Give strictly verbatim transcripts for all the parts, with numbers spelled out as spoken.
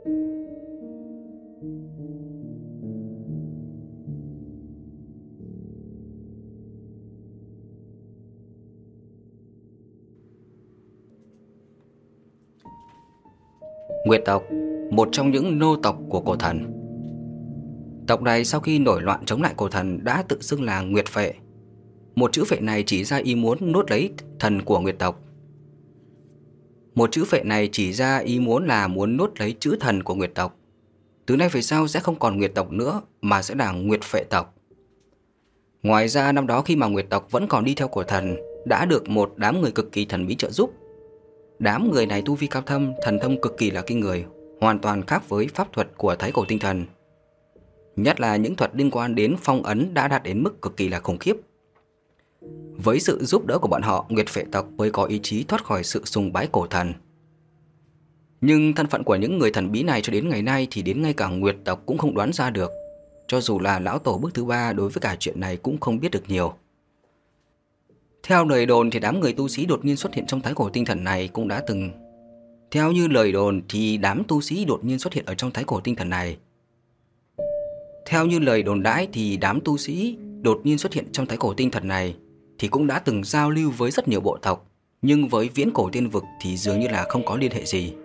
Nguyệt tộc, một trong những nô tộc của cổ thần. Tộc này sau khi nổi loạn chống lại cổ thần đã tự xưng là Nguyệt Phệ. Một chữ phệ này chỉ ra ý muốn nuốt lấy thần của Nguyệt tộc. Một chữ phệ này chỉ ra ý muốn là muốn nuốt lấy chữ thần của Nguyệt tộc. Từ nay về sau sẽ không còn Nguyệt tộc nữa mà sẽ là Nguyệt Phệ tộc. Ngoài ra năm đó khi mà Nguyệt tộc vẫn còn đi theo cổ thần, đã được một đám người cực kỳ thần bí trợ giúp. Đám người này tu vi cao thâm, thần thông cực kỳ là kinh người, hoàn toàn khác với pháp thuật của Thái Cổ Tinh Thần. Nhất là những thuật liên quan đến phong ấn đã đạt đến mức cực kỳ là khủng khiếp. Với sự giúp đỡ của bọn họ, Nguyệt Phệ tộc mới có ý chí thoát khỏi sự sùng bái cổ thần. Nhưng thân phận của những người thần bí này cho đến ngày nay thì đến ngay cả Nguyệt tộc cũng không đoán ra được. Cho dù là lão tổ bước thứ ba đối với cả chuyện này cũng không biết được nhiều. Theo lời đồn thì đám người tu sĩ đột nhiên xuất hiện trong Thái Cổ Tinh Thần này cũng đã từng Theo như lời đồn thì đám tu sĩ đột nhiên xuất hiện ở trong Thái Cổ Tinh Thần này Theo như lời đồn đãi thì đám tu sĩ đột nhiên xuất hiện trong Thái Cổ Tinh Thần này thì cũng đã từng giao lưu với rất nhiều bộ tộc, nhưng với Viễn Cổ Tiên Vực thì dường như là không có liên hệ gì.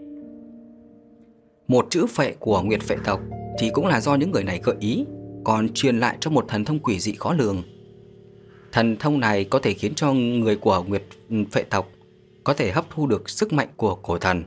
Một chữ phệ của Nguyệt Phệ tộc thì cũng là do những người này gợi ý, còn truyền lại cho một thần thông quỷ dị khó lường. Thần thông này có thể khiến cho người của Nguyệt Phệ tộc có thể hấp thu được sức mạnh của cổ thần.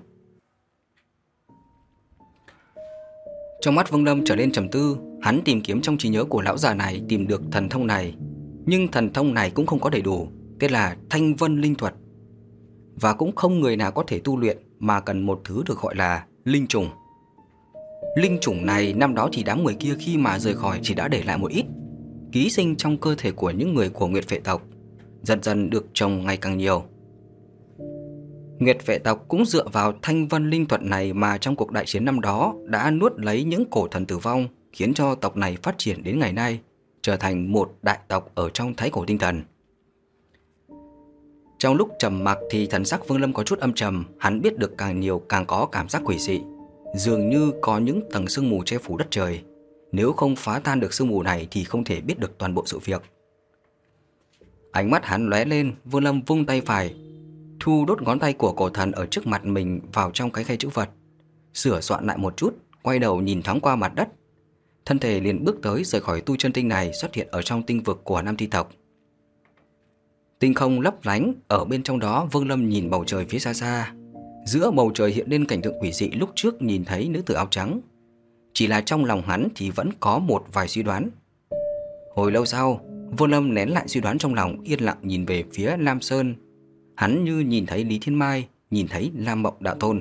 Trong mắt Vương Lâm trở lên trầm tư, hắn tìm kiếm trong trí nhớ của lão già này tìm được thần thông này, nhưng thần thông này cũng không có đầy đủ, tên là Thanh Vân Linh Thuật, và cũng không người nào có thể tu luyện mà cần một thứ được gọi là linh trùng. Linh trùng này năm đó thì đám người kia khi mà rời khỏi chỉ đã để lại một ít, ký sinh trong cơ thể của những người của Nguyệt Phệ tộc, dần dần được trồng ngày càng nhiều. Nguyệt Phệ tộc cũng dựa vào Thanh Vân Linh Thuật này mà trong cuộc đại chiến năm đó đã nuốt lấy những cổ thần tử vong, khiến cho tộc này phát triển đến ngày nay, trở thành một đại tộc ở trong Thái Cổ Tinh Thần. Trong lúc trầm mặc thì thần sắc Vương Lâm có chút âm trầm, hắn biết được càng nhiều càng có cảm giác quỷ dị, dường như có những tầng sương mù che phủ đất trời. Nếu không phá tan được sương mù này thì không thể biết được toàn bộ sự việc. Ánh mắt hắn lóe lên, Vương Lâm vung tay phải, thu đốt ngón tay của cổ thần ở trước mặt mình vào trong cái khay chữ vật, sửa soạn lại một chút, quay đầu nhìn thoáng qua mặt đất. Thân thể liền bước tới rời khỏi tu chân tinh này, xuất hiện ở trong tinh vực của Nam Ti tộc. Tinh không lấp lánh, ở bên trong đó Vương Lâm nhìn bầu trời phía xa xa. Giữa bầu trời hiện lên cảnh tượng quỷ dị lúc trước nhìn thấy nữ tử áo trắng. Chỉ là trong lòng hắn thì vẫn có một vài suy đoán. Hồi lâu sau, Vương Lâm nén lại suy đoán trong lòng, yên lặng nhìn về phía Lam Sơn. Hắn như nhìn thấy Lý Thiên Mai, nhìn thấy Lam Mộng Đạo Tôn.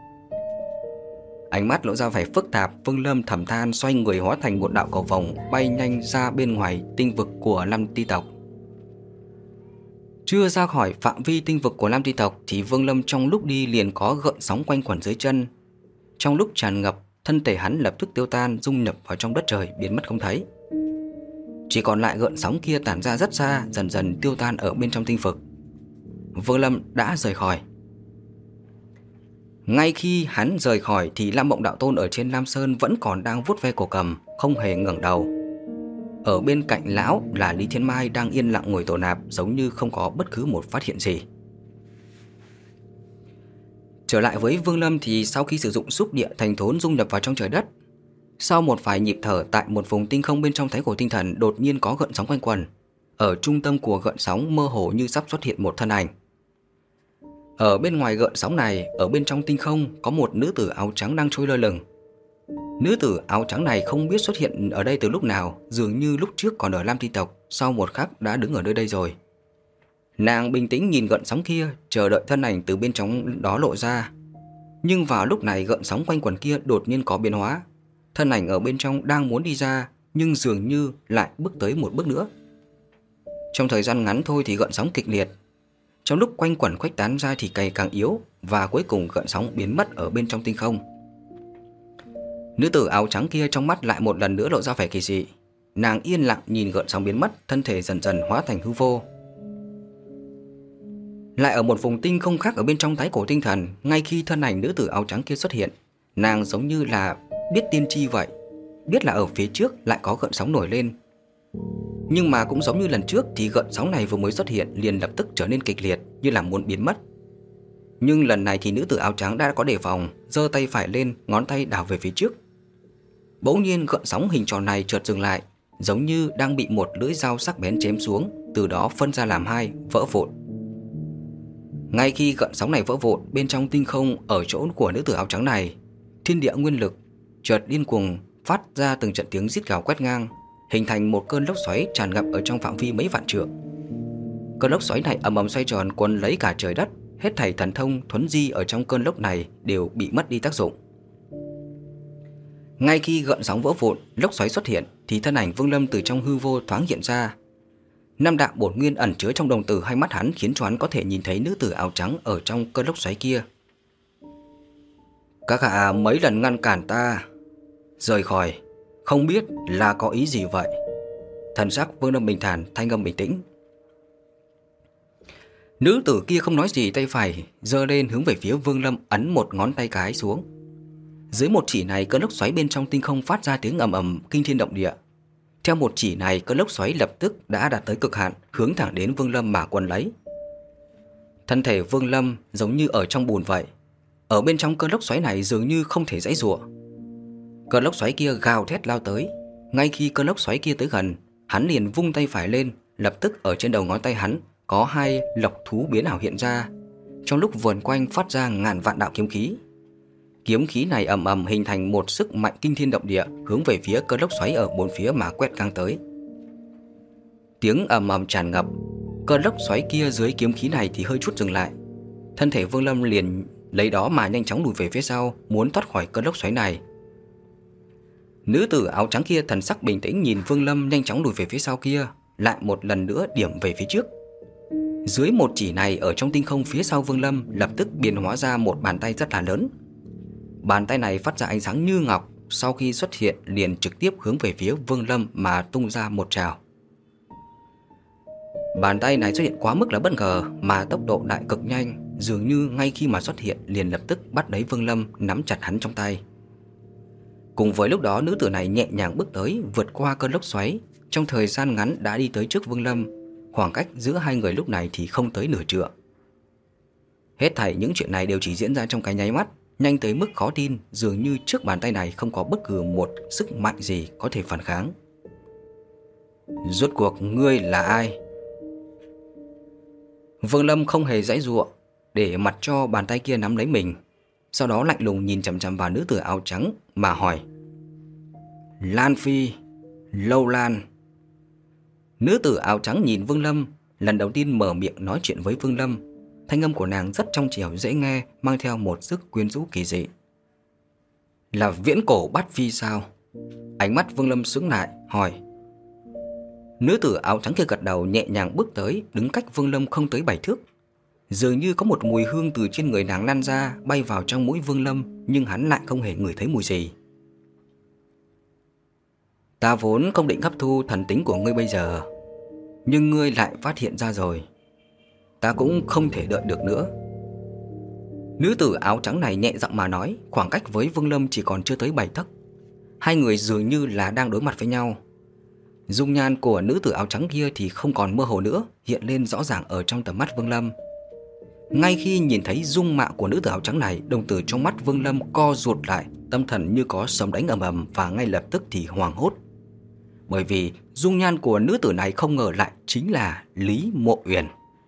Ánh mắt lộ ra vẻ phức tạp, Vương Lâm thầm than, xoay người hóa thành một đạo cầu vồng bay nhanh ra bên ngoài tinh vực của Lam Ti tộc. Chưa ra khỏi phạm vi tinh vực của Lam Ti tộc thì Vương Lâm trong lúc đi liền có gợn sóng quanh quẩn dưới chân. Trong lúc tràn ngập, thân thể hắn lập tức tiêu tan, dung nhập vào trong đất trời, biến mất không thấy. Chỉ còn lại gợn sóng kia tản ra rất xa, dần dần tiêu tan ở bên trong tinh vực. Vương Lâm đã rời khỏi. Ngay khi hắn rời khỏi thì Lam Mộng Đạo Tôn ở trên Lam Sơn vẫn còn đang vuốt ve cổ cầm, không hề ngẩng đầu. Ở bên cạnh lão là Lý Thiên Mai đang yên lặng ngồi tổ nạp, giống như không có bất cứ một phát hiện gì. Trở lại với Vương Lâm thì sau khi sử dụng xúc địa thành thốn dung nhập vào trong trời đất, sau một vài nhịp thở tại một vùng tinh không bên trong Thái Cổ Tinh Thần đột nhiên có gợn sóng quanh quẩn. Ở trung tâm của gợn sóng mơ hồ như sắp xuất hiện một thân ảnh. Ở bên ngoài gợn sóng này, ở bên trong tinh không có một nữ tử áo trắng đang trôi lơ lửng. Nữ tử áo trắng này không biết xuất hiện ở đây từ lúc nào, dường như lúc trước còn ở Lam Ti tộc, sau một khắc đã đứng ở nơi đây rồi. Nàng bình tĩnh nhìn gợn sóng kia, chờ đợi thân ảnh từ bên trong đó lộ ra. Nhưng vào lúc này gợn sóng quanh quẩn kia đột nhiên có biến hóa. Thân ảnh ở bên trong đang muốn đi ra, nhưng dường như lại bước tới một bước nữa. Trong thời gian ngắn thôi thì gợn sóng kịch liệt. Trong lúc quanh quẩn khuếch tán ra thì càng càng yếu, và cuối cùng gợn sóng biến mất ở bên trong tinh không. Nữ tử áo trắng kia trong mắt lại một lần nữa lộ ra vẻ kỳ dị. Nàng yên lặng nhìn gợn sóng biến mất, thân thể dần dần hóa thành hư vô. Lại ở một vùng tinh không khác ở bên trong Thái Cổ Tinh Thần, ngay khi thân ảnh nữ tử áo trắng kia xuất hiện Nàng giống như là biết tiên tri vậy, biết là ở phía trước lại có gợn sóng nổi lên. Nhưng mà cũng giống như lần trước thì gợn sóng này vừa mới xuất hiện liền lập tức trở nên kịch liệt, như là muốn biến mất. Nhưng lần này thì nữ tử áo trắng đã có đề phòng, giơ tay phải lên, ngón tay đảo về phía trước. Bỗng nhiên gợn sóng hình tròn này chợt dừng lại, giống như đang bị một lưỡi dao sắc bén chém xuống, từ đó phân ra làm hai, vỡ vụn. Ngay khi gợn sóng này vỡ vụn, bên trong tinh không ở chỗ của nữ tử áo trắng này, thiên địa nguyên lực chợt điên cuồng phát ra từng trận tiếng rít gào quét ngang, hình thành một cơn lốc xoáy tràn ngập ở trong phạm vi mấy vạn trượng. Cơn lốc xoáy này ầm ầm xoay tròn cuốn lấy cả trời đất, hết thảy thần thông thuấn di ở trong cơn lốc này đều bị mất đi tác dụng. Ngay khi gợn sóng vỡ vụn, lốc xoáy xuất hiện thì thân ảnh Vương Lâm từ trong hư vô thoáng hiện ra. Năm đạo bổn nguyên ẩn chứa trong đồng tử hai mắt hắn khiến cho hắn có thể nhìn thấy nữ tử áo trắng ở trong cơn lốc xoáy kia. Các hạ mấy lần ngăn cản ta rời khỏi, không biết là có ý gì vậy? Thần sắc Vương Lâm bình thản, thanh âm bình tĩnh. Nữ tử kia không nói gì, tay phải giơ lên hướng về phía Vương Lâm, ấn một ngón tay cái xuống. Dưới một chỉ này, cơn lốc xoáy bên trong tinh không phát ra tiếng ầm ầm kinh thiên động địa. Theo một chỉ này, cơn lốc xoáy lập tức đã đạt tới cực hạn, hướng thẳng đến Vương Lâm mà quấn lấy. Thân thể Vương Lâm giống như ở trong bùn vậy, ở bên trong cơn lốc xoáy này dường như không thể giãy giụa. Cơn lốc xoáy kia gào thét lao tới. Ngay khi cơn lốc xoáy kia tới gần, hắn liền vung tay phải lên, lập tức ở trên đầu ngón tay hắn có hai lộc thú biến ảo hiện ra, trong lúc vờn quanh phát ra ngàn vạn đạo kiếm khí. Kiếm khí này ầm ầm hình thành một sức mạnh kinh thiên động địa, hướng về phía cơn lốc xoáy ở bốn phía mà quét ngang tới. Tiếng ầm ầm tràn ngập, cơn lốc xoáy kia dưới kiếm khí này thì hơi chút dừng lại. Thân thể Vương Lâm liền lấy đó mà nhanh chóng lùi về phía sau, muốn thoát khỏi cơn lốc xoáy này. Nữ tử áo trắng kia thần sắc bình tĩnh nhìn Vương Lâm nhanh chóng lùi về phía sau kia, lại một lần nữa điểm về phía trước. Dưới một chỉ này, ở trong tinh không phía sau Vương Lâm lập tức biến hóa ra một bàn tay rất là lớn. Bàn tay này phát ra ánh sáng như ngọc, sau khi xuất hiện liền trực tiếp hướng về phía Vương Lâm mà tung ra một trào. Bàn tay này xuất hiện quá mức là bất ngờ, mà tốc độ lại cực nhanh, dường như ngay khi mà xuất hiện liền lập tức bắt lấy Vương Lâm, nắm chặt hắn trong tay. Cùng với lúc đó, nữ tử này nhẹ nhàng bước tới, vượt qua cơn lốc xoáy, trong thời gian ngắn đã đi tới trước Vương Lâm. Khoảng cách giữa hai người lúc này thì không tới nửa trượng. Hết thảy những chuyện này đều chỉ diễn ra trong cái nháy mắt, nhanh tới mức khó tin, dường như trước bàn tay này không có bất cứ một sức mạnh gì có thể phản kháng. Rốt cuộc ngươi là ai? Vương Lâm không hề giãy giụa, để mặc cho bàn tay kia nắm lấy mình, sau đó lạnh lùng nhìn chằm chằm vào nữ tử áo trắng mà hỏi. Lan Phi, Lâu Lan. Nữ tử áo trắng nhìn Vương Lâm, lần đầu tiên mở miệng nói chuyện với Vương Lâm. Thanh âm của nàng rất trong trẻo dễ nghe, mang theo một sức quyến rũ kỳ dị. Là Viễn Cổ Bát Phi sao? Ánh mắt Vương Lâm sững lại, hỏi. Nữ tử áo trắng kia gật đầu, nhẹ nhàng bước tới, đứng cách Vương Lâm không tới bảy thước. Dường như có một mùi hương từ trên người nàng lan ra, bay vào trong mũi Vương Lâm, nhưng hắn lại không hề ngửi thấy mùi gì. Ta vốn không định hấp thu thần tính của ngươi bây giờ, nhưng ngươi lại phát hiện ra rồi, ta cũng không thể đợi được nữa. Nữ tử áo trắng này nhẹ giọng mà nói, khoảng cách với Vương Lâm chỉ còn chưa tới bảy tấc. Hai người dường như là đang đối mặt với nhau. Dung nhan của nữ tử áo trắng kia thì không còn mơ hồ nữa, hiện lên rõ ràng ở trong tầm mắt Vương Lâm. Ngay khi nhìn thấy dung mạo của nữ tử áo trắng này, đồng tử trong mắt Vương Lâm co rụt lại, tâm thần như có sấm đánh ầm ầm, và ngay lập tức thì hoảng hốt. Bởi vì dung nhan của nữ tử này không ngờ lại chính là Lý Mộ Uyển.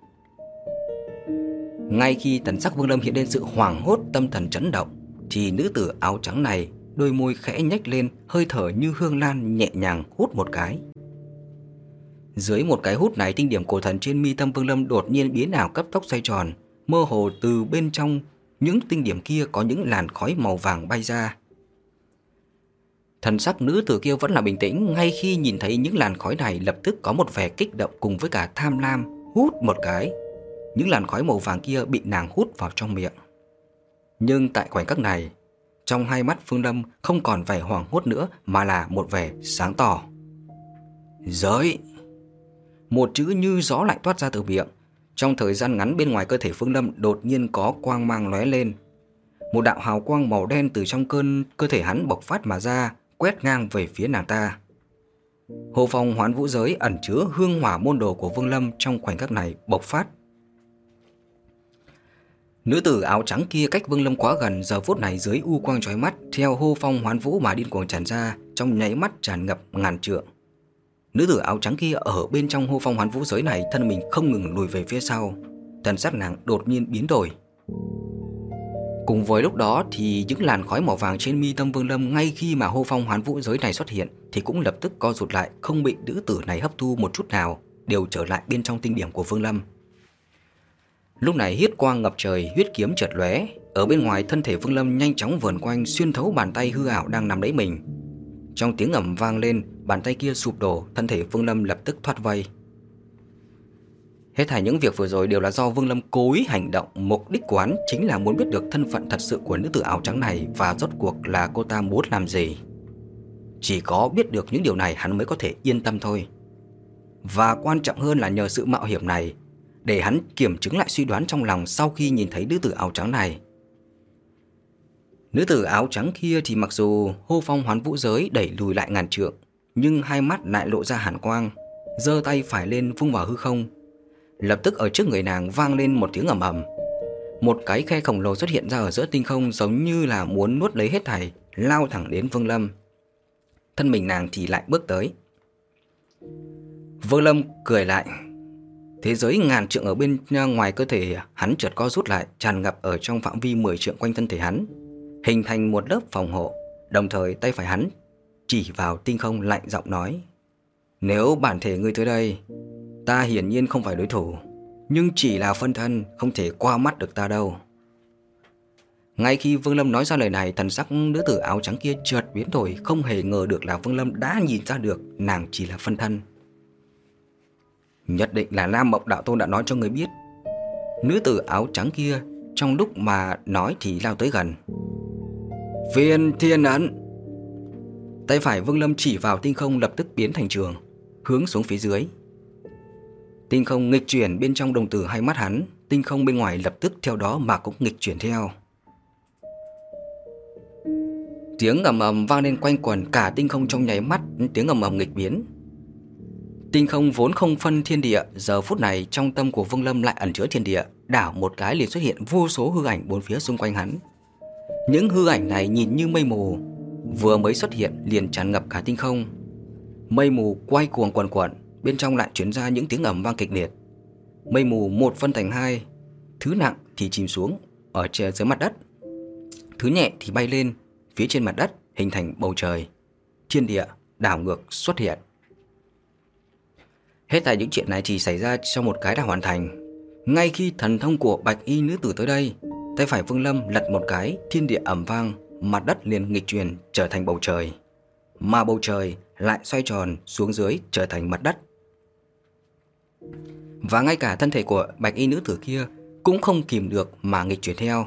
Ngay khi thần sắc Vương Lâm hiện lên sự hoảng hốt, tâm thần chấn động, thì nữ tử áo trắng này đôi môi khẽ nhếch lên, hơi thở như hương lan nhẹ nhàng hút một cái. Dưới một cái hút này, tinh điểm cổ thần trên mi tâm Vương Lâm đột nhiên biến ảo, cấp tốc xoay tròn, mơ hồ từ bên trong những tinh điểm kia có những làn khói màu vàng bay ra. Thần sắc nữ tử kia vẫn là bình tĩnh, ngay khi nhìn thấy những làn khói này lập tức có một vẻ kích động cùng với cả tham lam, hút một cái. Những làn khói màu vàng kia bị nàng hút vào trong miệng. Nhưng tại khoảnh khắc này, trong hai mắt Vương Lâm không còn vẻ hoảng hốt nữa, mà là một vẻ sáng tỏ. Giới. Một chữ như gió lại toát ra từ miệng. Trong thời gian ngắn, bên ngoài cơ thể Vương Lâm đột nhiên có quang mang lóe lên. Một đạo hào quang màu đen từ trong cơn cơ thể hắn bộc phát mà ra, quét ngang về phía nàng ta. Hồ phong hoán vũ giới ẩn chứa hương hỏa môn đồ của Vương Lâm trong khoảnh khắc này bộc phát. Nữ tử áo trắng kia cách Vương Lâm quá gần, giờ phút này dưới u quang chói mắt, theo hô phong hoán vũ mà điên cuồng tràn ra, trong nháy mắt tràn ngập ngàn trượng. Nữ tử áo trắng kia ở bên trong hô phong hoán vũ giới này, thân mình không ngừng lùi về phía sau, thần sắc nàng đột nhiên biến đổi. Cùng với lúc đó thì những làn khói màu vàng trên mi tâm Vương Lâm ngay khi mà hô phong hoán vũ giới này xuất hiện thì cũng lập tức co rụt lại, không bị nữ tử này hấp thu một chút nào, đều trở lại bên trong tinh điểm của Vương Lâm. Lúc này huyết quang ngập trời, huyết kiếm chợt lóe, ở bên ngoài thân thể Vương Lâm nhanh chóng vờn quanh, xuyên thấu bàn tay hư ảo đang nắm lấy mình. Trong tiếng ầm vang lên, bàn tay kia sụp đổ, thân thể Vương Lâm lập tức thoát vây. Hết thảy những việc vừa rồi đều là do Vương Lâm cố ý hành động, mục đích của hắn chính là muốn biết được thân phận thật sự của nữ tử áo trắng này và rốt cuộc là cô ta muốn làm gì. Chỉ có biết được những điều này hắn mới có thể yên tâm thôi. Và quan trọng hơn là nhờ sự mạo hiểm này để hắn kiểm chứng lại suy đoán trong lòng sau khi nhìn thấy nữ tử áo trắng này. Nữ tử áo trắng kia thì mặc dù hô phong hoán vũ giới đẩy lùi lại ngàn trượng, nhưng hai mắt lại lộ ra hàn quang, giơ tay phải lên vung vào hư không. Lập tức ở trước người nàng vang lên một tiếng ầm ầm. Một cái khe khổng lồ xuất hiện ra ở giữa tinh không, giống như là muốn nuốt lấy hết thảy, lao thẳng đến Vương Lâm. Thân mình nàng thì lại bước tới. Vương Lâm cười lại. Thế giới ngàn trượng ở bên ngoài cơ thể hắn chợt co rút lại, tràn ngập ở trong phạm vi mười trượng quanh thân thể hắn, hình thành một lớp phòng hộ. Đồng thời tay phải hắn chỉ vào tinh không lạnh giọng nói: nếu bản thể ngươi tới đây, ta hiển nhiên không phải đối thủ, nhưng chỉ là phân thân, không thể qua mắt được ta đâu. Ngay khi Vương Lâm nói ra lời này, thần sắc nữ tử áo trắng kia chợt biến đổi, không hề ngờ được là Vương Lâm đã nhìn ra được nàng chỉ là phân thân. Nhất định là Lam Mộng Đạo Tôn đã nói cho người biết. Nữ tử áo trắng kia trong lúc mà nói thì lao tới gần. Viên thiên ấn. Tay phải Vương Lâm chỉ vào tinh không lập tức biến thành trường, hướng xuống phía dưới. Tinh không nghịch chuyển bên trong đồng tử hai mắt hắn, tinh không bên ngoài lập tức theo đó mà cũng nghịch chuyển theo. Tiếng ầm ầm vang lên quanh quẩn cả tinh không, trong nháy mắt tiếng ầm ầm nghịch biến. Tinh không vốn không phân thiên địa, giờ phút này trong tâm của Vương Lâm lại ẩn chứa thiên địa, đảo một cái liền xuất hiện vô số hư ảnh bốn phía xung quanh hắn. Những hư ảnh này nhìn như mây mù, vừa mới xuất hiện liền tràn ngập cả tinh không. Mây mù quay cuồng quần quẩn, bên trong lại truyền ra những tiếng ầm vang kịch liệt. Mây mù một phân thành hai, thứ nặng thì chìm xuống ở dưới mặt đất, thứ nhẹ thì bay lên phía trên mặt đất, hình thành bầu trời. Thiên địa đảo ngược xuất hiện. Hết thảy những chuyện này chỉ xảy ra trong một cái đã hoàn thành. Ngay khi thần thông của bạch y nữ tử tới đây, tay phải Vương Lâm lật một cái, thiên địa ầm vang, mặt đất liền nghịch chuyển trở thành bầu trời, mà bầu trời lại xoay tròn xuống dưới trở thành mặt đất. Và ngay cả thân thể của bạch y nữ tử kia cũng không kìm được mà nghịch chuyển theo.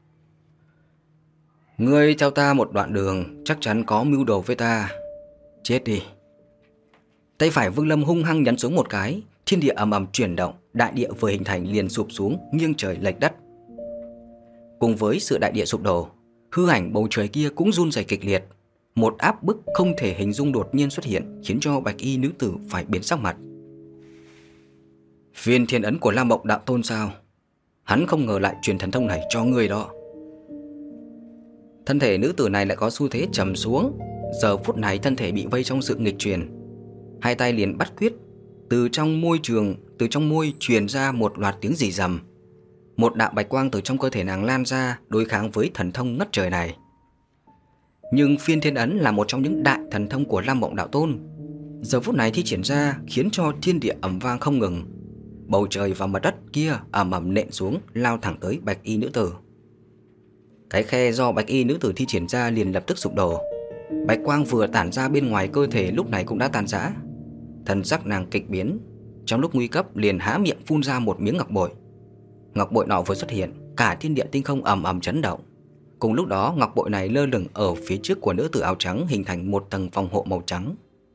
Ngươi theo ta một đoạn đường, chắc chắn có mưu đồ với ta. Chết đi. Tay phải Vương Lâm hung hăng nhấn xuống một cái, thiên địa ầm ầm chuyển động, đại địa vừa hình thành liền sụp xuống, nghiêng trời lệch đất. Cùng với sự đại địa sụp đổ, hư ảnh bầu trời kia cũng run rẩy kịch liệt. Một áp bức không thể hình dung đột nhiên xuất hiện, khiến cho bạch y nữ tử phải biến sắc mặt. Viên thiên ấn của Lam Mộng Đạo Tôn sao? Hắn không ngờ lại truyền thần thông này cho người đó. Thân thể nữ tử này lại có xu thế trầm xuống. Giờ phút này thân thể bị vây trong sự nghịch truyền, hai tay liền bắt quyết. Từ trong môi trường, từ trong môi truyền ra một loạt tiếng rì rầm. Một đạo bạch quang từ trong cơ thể nàng lan ra, đối kháng với thần thông ngất trời này. Nhưng phiên thiên ấn là một trong những đại thần thông của Lam Mộng Đạo Tôn, giờ phút này thi triển ra khiến cho thiên địa ầm vang không ngừng. Bầu trời và mặt đất kia ầm ầm nện xuống, lao thẳng tới bạch y nữ tử. Cái khe do bạch y nữ tử thi triển ra liền lập tức sụp đổ. Bạch quang vừa tản ra bên ngoài cơ thể lúc này cũng đã tàn rã. Thần sắc nàng kịch biến, trong lúc nguy cấp liền há miệng phun ra một miếng ngọc bội. Ngọc bội nọ vừa xuất hiện, cả thiên địa tinh không ầm ầm chấn động. Cùng lúc đó ngọc bội này lơ lửng ở phía trước của nữ tử áo trắng, hình thành một tầng phòng hộ màu trắng.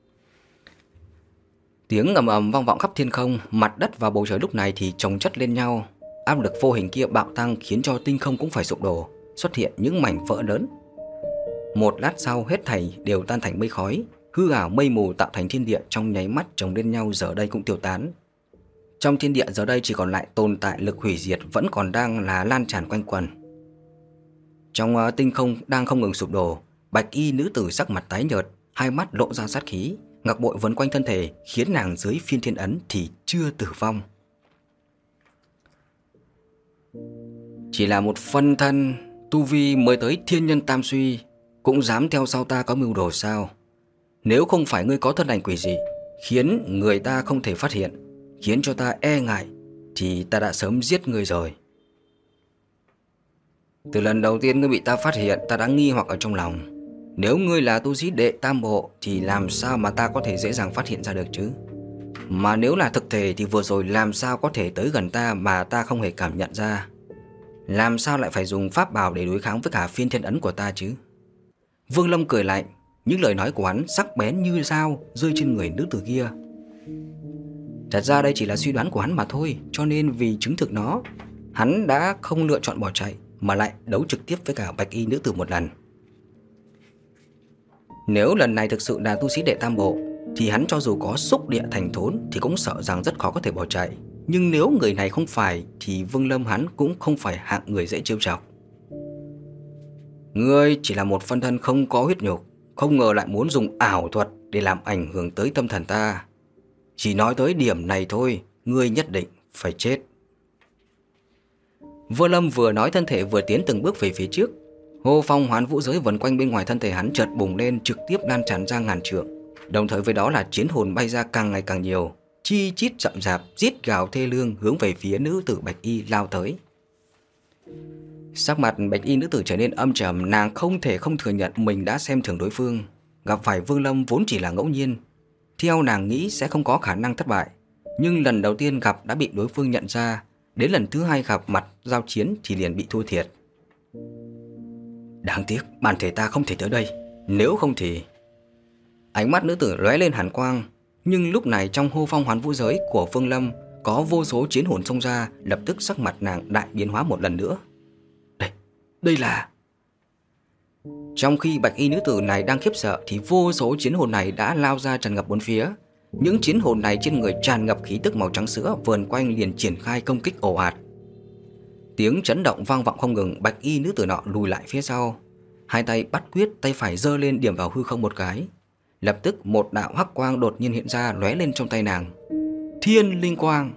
Tiếng ầm ầm vang vọng khắp thiên không, mặt đất và bầu trời lúc này thì chồng chất lên nhau. Áp lực vô hình kia bạo tăng khiến cho tinh không cũng phải sụp đổ. xuất hiện những mảnh vỡ lớn. Một lát sau hết thảy đều tan thành mây khói, hư ảo mây mù tạo thành thiên địa trong nháy mắt chồng lên nhau giờ đây cũng tiêu tán. Trong thiên địa giờ đây chỉ còn lại tồn tại lực hủy diệt vẫn còn đang là lan tràn quanh quần. Trong uh, tinh không đang không ngừng sụp đổ, bạch y nữ tử sắc mặt tái nhợt, hai mắt lộ ra sát khí, ngọc bội vần quanh thân thể khiến nàng dưới phiên thiên ấn thì chưa tử vong. Chỉ là một phân thân tu vi mới tới thiên nhân tam suy, cũng dám theo sau ta có mưu đồ sao? Nếu không phải ngươi có thân ảnh quỷ dị, khiến người ta không thể phát hiện, khiến cho ta e ngại, thì ta đã sớm giết ngươi rồi. Từ lần đầu tiên ngươi bị ta phát hiện, ta đã nghi hoặc ở trong lòng. Nếu ngươi là tu sĩ đệ tam bộ thì làm sao mà ta có thể dễ dàng phát hiện ra được chứ? Mà nếu là thực thể thì vừa rồi làm sao có thể tới gần ta mà ta không hề cảm nhận ra? Làm sao lại phải dùng pháp bảo để đối kháng với cả phiên thiên ấn của ta chứ? Vương Lâm cười lạnh, những lời nói của hắn sắc bén như dao rơi trên người nữ tử kia. Thật ra đây chỉ là suy đoán của hắn mà thôi, cho nên vì chứng thực nó, hắn đã không lựa chọn bỏ chạy mà lại đấu trực tiếp với cả bạch y nữ tử một lần. Nếu lần này thực sự là tu sĩ đệ tam bộ thì hắn cho dù có xúc địa thành thốn thì cũng sợ rằng rất khó có thể bỏ chạy. Nhưng nếu người này không phải thì Vương Lâm hắn cũng không phải hạng người dễ trêu chọc. Ngươi chỉ là một phân thân không có huyết nhục, không ngờ lại muốn dùng ảo thuật để làm ảnh hưởng tới tâm thần ta. Chỉ nói tới điểm này thôi, ngươi nhất định phải chết. Vương Lâm vừa nói thân thể vừa tiến từng bước về phía trước. Hô phong hoán vũ giới vần quanh bên ngoài thân thể hắn chợt bùng lên, trực tiếp lan tràn ra ngàn trượng. Đồng thời với đó là chiến hồn bay ra càng ngày càng nhiều, chi chít rậm rạp, rít gào thê lương hướng về phía nữ tử bạch y lao tới. Sắc mặt bạch y nữ tử trở nên âm trầm, nàng không thể không thừa nhận mình đã xem thường đối phương. Gặp phải Vương Lâm vốn chỉ là ngẫu nhiên, theo nàng nghĩ sẽ không có khả năng thất bại. Nhưng lần đầu tiên gặp đã bị đối phương nhận ra, đến lần thứ hai gặp mặt giao chiến thì liền bị thua thiệt. Đáng tiếc bản thể ta không thể tới đây, nếu không thì... Ánh mắt nữ tử lóe lên hàn quang, nhưng lúc này trong hô phong hoán vũ giới của Vương Lâm có vô số chiến hồn xông ra, lập tức sắc mặt nàng đại biến hóa một lần nữa. Đây, đây là... Trong khi bạch y nữ tử này đang khiếp sợ thì vô số chiến hồn này đã lao ra tràn ngập bốn phía. Những chiến hồn này trên người tràn ngập khí tức màu trắng sữa, vờn quanh liền triển khai công kích ồ ạt. Tiếng chấn động vang vọng không ngừng, bạch y nữ tử nọ lùi lại phía sau, hai tay bắt quyết, tay phải giơ lên điểm vào hư không một cái. Lập tức một đạo hắc quang đột nhiên hiện ra lóe lên trong tay nàng. Thiên linh quang.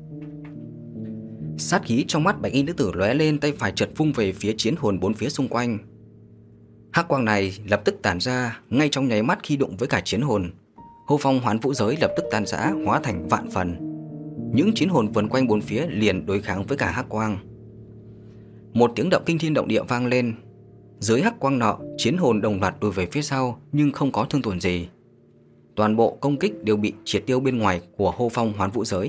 Sát khí trong mắt bạch y nữ tử lóe lên, tay phải chợt vung về phía chiến hồn bốn phía xung quanh. Hắc quang này lập tức tản ra, ngay trong nháy mắt khi đụng với cả chiến hồn, hô phong hoán vũ giới lập tức tan rã, hóa thành vạn phần. Những chiến hồn vần quanh bốn phía liền đối kháng với cả hắc quang. Một tiếng động kinh thiên động địa vang lên. Dưới hắc quang nọ, chiến hồn đồng loạt lùi về phía sau nhưng không có thương tổn gì. Toàn bộ công kích đều bị triệt tiêu bên ngoài của hô phong hoán vũ giới.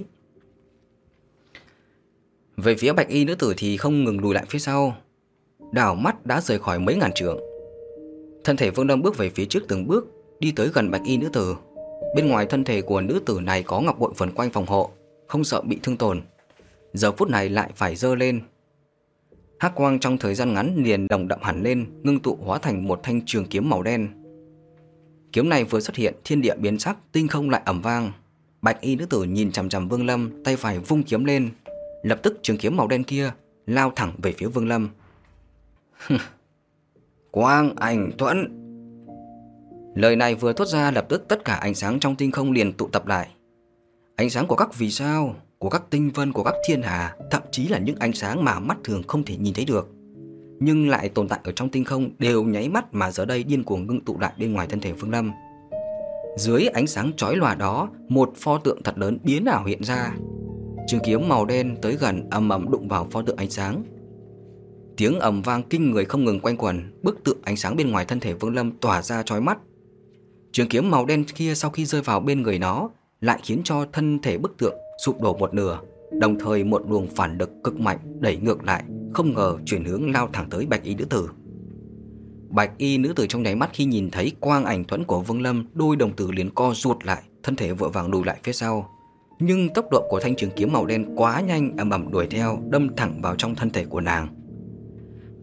Về phía bạch y nữ tử thì không ngừng lùi lại phía sau, đảo mắt đã rời khỏi mấy ngàn trượng. Thân thể Vương Lâm bước về phía trước từng bước, đi tới gần bạch y nữ tử. Bên ngoài thân thể của nữ tử này có ngọc bội vần quanh phòng hộ, không sợ bị thương tổn. Giờ phút này lại phải giơ lên. Hắc quang trong thời gian ngắn liền đồng đậm hẳn lên, ngưng tụ hóa thành một thanh trường kiếm màu đen. Kiếm này vừa xuất hiện, thiên địa biến sắc, tinh không lại ầm vang. Bạch y nữ tử nhìn chằm chằm Vương Lâm, tay phải vung kiếm lên, lập tức trường kiếm màu đen kia lao thẳng về phía Vương Lâm. Quang ảnh thuẫn. Lời này vừa thốt ra, lập tức tất cả ánh sáng trong tinh không liền tụ tập lại. Ánh sáng của các vì sao, của các tinh vân, của các thiên hà, thậm chí là những ánh sáng mà mắt thường không thể nhìn thấy được, nhưng lại tồn tại ở trong tinh không, đều nháy mắt mà giờ đây điên cuồng ngưng tụ lại bên ngoài thân thể Vương Lâm. Dưới ánh sáng chói lòa đó, một pho tượng thật lớn biến ảo hiện ra. Trường kiếm màu đen tới gần, ầm ầm đụng vào pho tượng ánh sáng. Tiếng ầm vang kinh người không ngừng quanh quẩn, bức tượng ánh sáng bên ngoài thân thể Vương Lâm tỏa ra chói mắt. Trường kiếm màu đen kia sau khi rơi vào bên người nó, lại khiến cho thân thể bức tượng sụp đổ một nửa, đồng thời một luồng phản lực cực mạnh đẩy ngược lại, không ngờ chuyển hướng lao thẳng tới bạch y nữ tử. Bạch y nữ tử trong nháy mắt khi nhìn thấy quang ảnh thuẫn của Vương Lâm, đôi đồng tử liền co ruột lại, thân thể vội vàng lùi lại phía sau. Nhưng tốc độ của thanh trường kiếm màu đen quá nhanh, ầm ầm đuổi theo, đâm thẳng vào trong thân thể của nàng.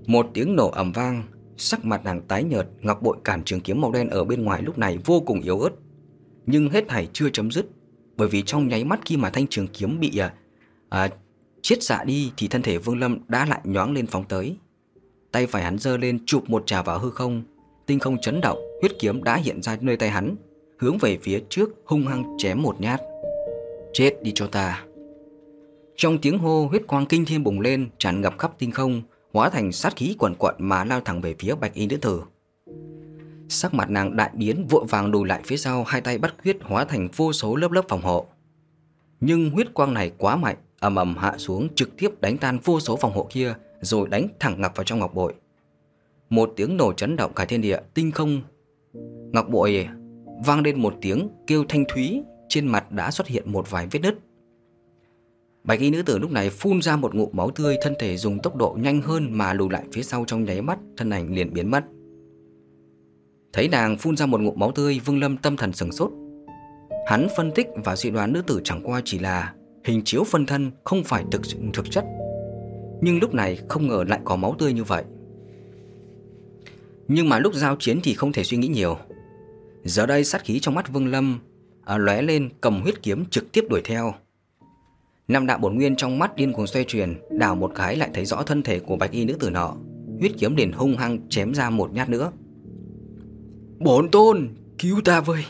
Một tiếng nổ ầm vang, sắc mặt nàng tái nhợt, ngọc bội cản trường kiếm màu đen ở bên ngoài lúc này vô cùng yếu ớt. Nhưng hết thảy chưa chấm dứt, bởi vì trong nháy mắt khi mà thanh trường kiếm bị à, à, chiết xạ đi thì thân thể Vương Lâm đã lại nhoáng lên phóng tới. Tay phải hắn giơ lên chụp một trà vào hư không, tinh không chấn động, huyết kiếm đã hiện ra nơi tay hắn, hướng về phía trước hung hăng chém một nhát. Chết đi cho ta! Trong tiếng hô, huyết quang kinh thiên bùng lên, tràn ngập khắp tinh không, hóa thành sát khí quần quận mà lao thẳng về phía bạch y nữ tử. Sắc mặt nàng đại biến, vội vàng lùi lại phía sau, hai tay bắt quyết hóa thành vô số lớp lớp phòng hộ. Nhưng huyết quang này quá mạnh, ầm ầm hạ xuống, trực tiếp đánh tan vô số phòng hộ kia, rồi đánh thẳng ngập vào trong ngọc bội. Một tiếng nổ chấn động cả thiên địa, tinh không. Ngọc bội vang lên một tiếng kêu thanh thúy, trên mặt đã xuất hiện một vài vết nứt. Bạch y nữ tử lúc này phun ra một ngụm máu tươi, thân thể dùng tốc độ nhanh hơn mà lùi lại phía sau, trong nháy mắt thân ảnh liền biến mất. Thấy nàng phun ra một ngụm máu tươi, Vương Lâm tâm thần sửng sốt. Hắn phân tích và suy đoán nữ tử chẳng qua chỉ là hình chiếu phân thân, không phải thực thực chất. Nhưng lúc này không ngờ lại có máu tươi như vậy. Nhưng mà lúc giao chiến thì không thể suy nghĩ nhiều. Giờ đây sát khí trong mắt Vương Lâm à, lóe lên, cầm huyết kiếm trực tiếp đuổi theo. Năm đạo bổn nguyên trong mắt điên cuồng xoay chuyển, đảo một cái lại thấy rõ thân thể của bạch y nữ tử nọ. Huyết kiếm liền hung hăng chém ra một nhát nữa. Bổn tôn, cứu ta với!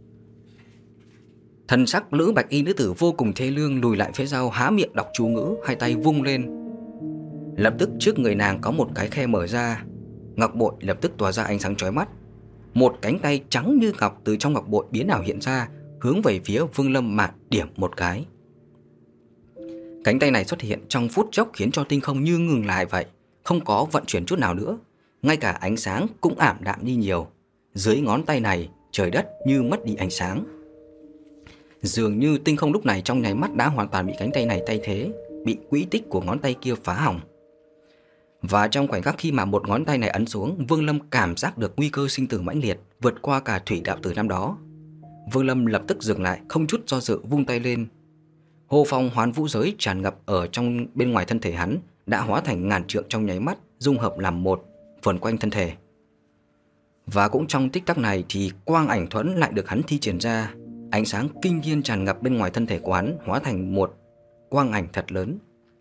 Thần sắc lữ bạch y nữ tử vô cùng thê lương, lùi lại phía sau, há miệng đọc chú ngữ, hai tay vung lên. Lập tức trước người nàng có một cái khe mở ra, ngọc bội lập tức tỏa ra ánh sáng chói mắt. Một cánh tay trắng như ngọc từ trong ngọc bội biến ảo hiện ra, hướng về phía Vương Lâm mà điểm một cái. Cánh tay này xuất hiện trong phút chốc khiến cho tinh không như ngừng lại vậy, không có vận chuyển chút nào nữa, ngay cả ánh sáng cũng ảm đạm đi nhiều. Dưới ngón tay này, trời đất như mất đi ánh sáng. Dường như tinh không lúc này trong nháy mắt đã hoàn toàn bị cánh tay này thay thế, bị quỹ tích của ngón tay kia phá hỏng. Và trong khoảnh khắc khi mà một ngón tay này ấn xuống, Vương Lâm cảm giác được nguy cơ sinh tử mãnh liệt, vượt qua cả thủy đạo tử năm đó. Vương Lâm lập tức dừng lại, không chút do dự vung tay lên. Hô phong hoán vũ giới tràn ngập ở trong bên ngoài thân thể hắn, đã hóa thành ngàn trượng trong nháy mắt, dung hợp làm một, vần quanh thân thể. Và cũng trong tích tắc này thì quang ảnh thuẫn lại được hắn thi triển ra, ánh sáng kinh thiên tràn ngập bên ngoài thân thể của hắn, hóa thành một quang ảnh thật lớn.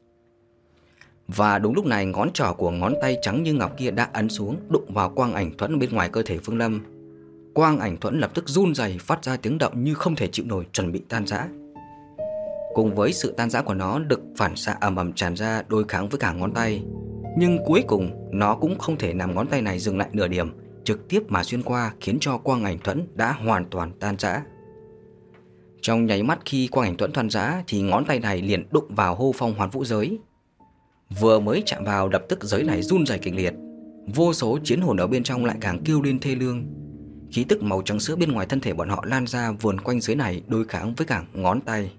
Và đúng lúc này, ngón trỏ của ngón tay trắng như ngọc kia đã ấn xuống, đụng vào quang ảnh thuẫn bên ngoài cơ thể Vương Lâm. Quang ảnh thuẫn lập tức run rẩy, phát ra tiếng động như không thể chịu nổi, chuẩn bị tan rã. Cùng với sự tan rã của nó, lực phản xạ ầm ầm tràn ra đối kháng với cả ngón tay. Nhưng cuối cùng nó cũng không thể làm ngón tay này dừng lại nửa điểm, trực tiếp mà xuyên qua, khiến cho quang ảnh thuẫn đã hoàn toàn tan rã. Trong nháy mắt khi quang ảnh thuẫn tan rã thì ngón tay này liền đụng vào hô phong hoán vũ giới. Vừa mới chạm vào, lập tức giới này run rẩy kịch liệt. Vô số chiến hồn ở bên trong lại càng kêu lên thê lương. Khí tức màu trắng sữa bên ngoài thân thể bọn họ lan ra, vườn quanh giới này đối kháng với cả ngón tay.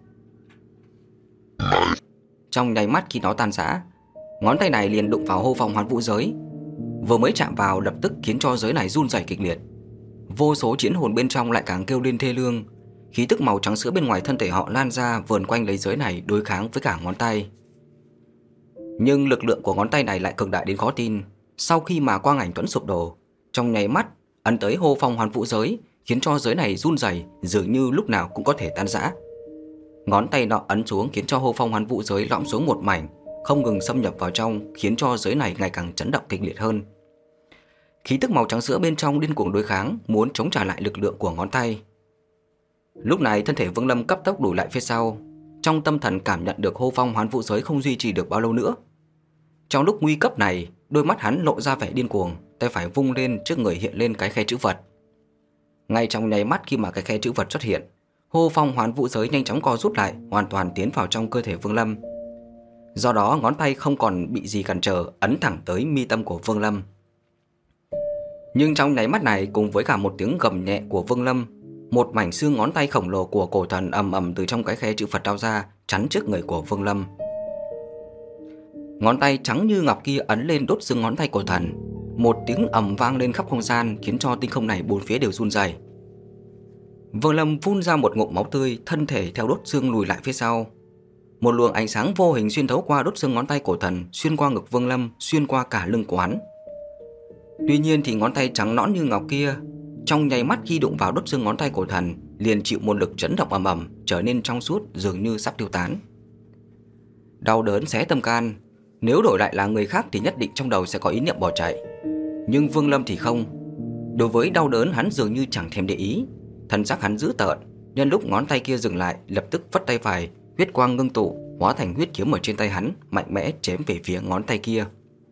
Trong nháy mắt khi nó tan rã, ngón tay này liền đụng vào hô phong hoán vũ giới. Vừa mới chạm vào, lập tức khiến cho giới này run rẩy kịch liệt. Vô số chiến hồn bên trong lại càng kêu lên thê lương. Khí tức màu trắng sữa bên ngoài thân thể họ lan ra, vờn quanh lấy giới này đối kháng với cả ngón tay. Nhưng lực lượng của ngón tay này lại cường đại đến khó tin. Sau khi mà quang ảnh thuẫn sụp đổ, trong nháy mắt ấn tới hô phong hoán vũ giới, khiến cho giới này run rẩy, dường như lúc nào cũng có thể tan rã. Ngón tay nọ ấn xuống khiến cho hô phong hoán vũ giới lõm xuống một mảnh, không ngừng xâm nhập vào trong, khiến cho giới này ngày càng chấn động kịch liệt hơn. Khí tức màu trắng sữa bên trong điên cuồng đối kháng, muốn chống trả lại lực lượng của ngón tay. Lúc này thân thể Vương Lâm cấp tốc lùi lại phía sau, trong tâm thần cảm nhận được hô phong hoán vũ giới không duy trì được bao lâu nữa. Trong lúc nguy cấp này, đôi mắt hắn lộ ra vẻ điên cuồng, tay phải vung lên, trước người hiện lên cái khe chữ vật. Ngay trong nháy mắt khi mà cái khe chữ vật xuất hiện, hô phong hoán vũ giới nhanh chóng co rút lại, hoàn toàn tiến vào trong cơ thể Vương Lâm. Do đó ngón tay không còn bị gì cản trở, ấn thẳng tới mi tâm của Vương Lâm. Nhưng trong nháy mắt này, cùng với cả một tiếng gầm nhẹ của Vương Lâm, một mảnh xương ngón tay khổng lồ của cổ thần ầm ầm từ trong cái khe chữ Phật đao ra, chắn trước người của Vương Lâm. Ngón tay trắng như ngọc kia ấn lên đốt xương ngón tay cổ thần, một tiếng ầm vang lên khắp không gian, khiến cho tinh không này bốn phía đều run rẩy. Vương Lâm phun ra một ngụm máu tươi, thân thể theo đốt xương lùi lại phía sau. một luồng ánh sáng vô hình xuyên thấu qua đốt xương ngón tay cổ thần, xuyên qua ngực Vương Lâm, xuyên qua cả lưng của hắn. Tuy nhiên thì ngón tay trắng nõn như ngọc kia, trong nháy mắt khi đụng vào đốt xương ngón tay cổ thần, liền chịu một lực chấn động ầm ầm, trở nên trong suốt, dường như sắp tiêu tán. Đau đớn xé tâm can, nếu đổi lại là người khác thì nhất định trong đầu sẽ có ý niệm bỏ chạy. Nhưng Vương Lâm thì không. Đối với đau đớn hắn dường như chẳng thèm để ý, thần sắc hắn dữ tợn, nhân lúc ngón tay kia dừng lại, lập tức phất tay phải, huyết quang ngưng tụ, hóa thành huyết kiếm ở trên tay hắn, mạnh mẽ chém về phía ngón tay kia.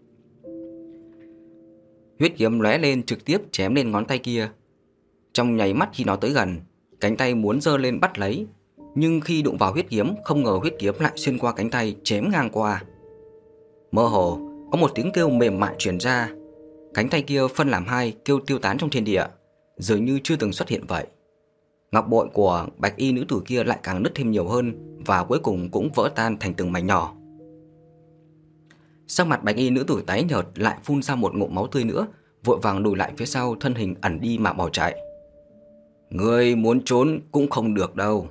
Huyết kiếm lóe lên trực tiếp chém lên ngón tay kia. Trong nháy mắt khi nó tới gần, cánh tay muốn giơ lên bắt lấy, nhưng khi đụng vào huyết kiếm, không ngờ huyết kiếm lại xuyên qua cánh tay chém ngang qua. Mơ hồ có một tiếng kêu mềm mại truyền ra, cánh tay kia phân làm hai, kêu tiêu tán trong thiên địa, dường như chưa từng xuất hiện vậy. Ngọc bội của bạch y nữ tử kia lại càng nứt thêm nhiều hơn, và cuối cùng cũng vỡ tan thành từng mảnh nhỏ. Sắc mặt bạch y nữ tử tái nhợt, lại phun ra một ngụm máu tươi nữa, vội vàng lùi lại phía sau, thân hình ẩn đi mà bỏ chạy. Ngươi muốn trốn cũng không được đâu.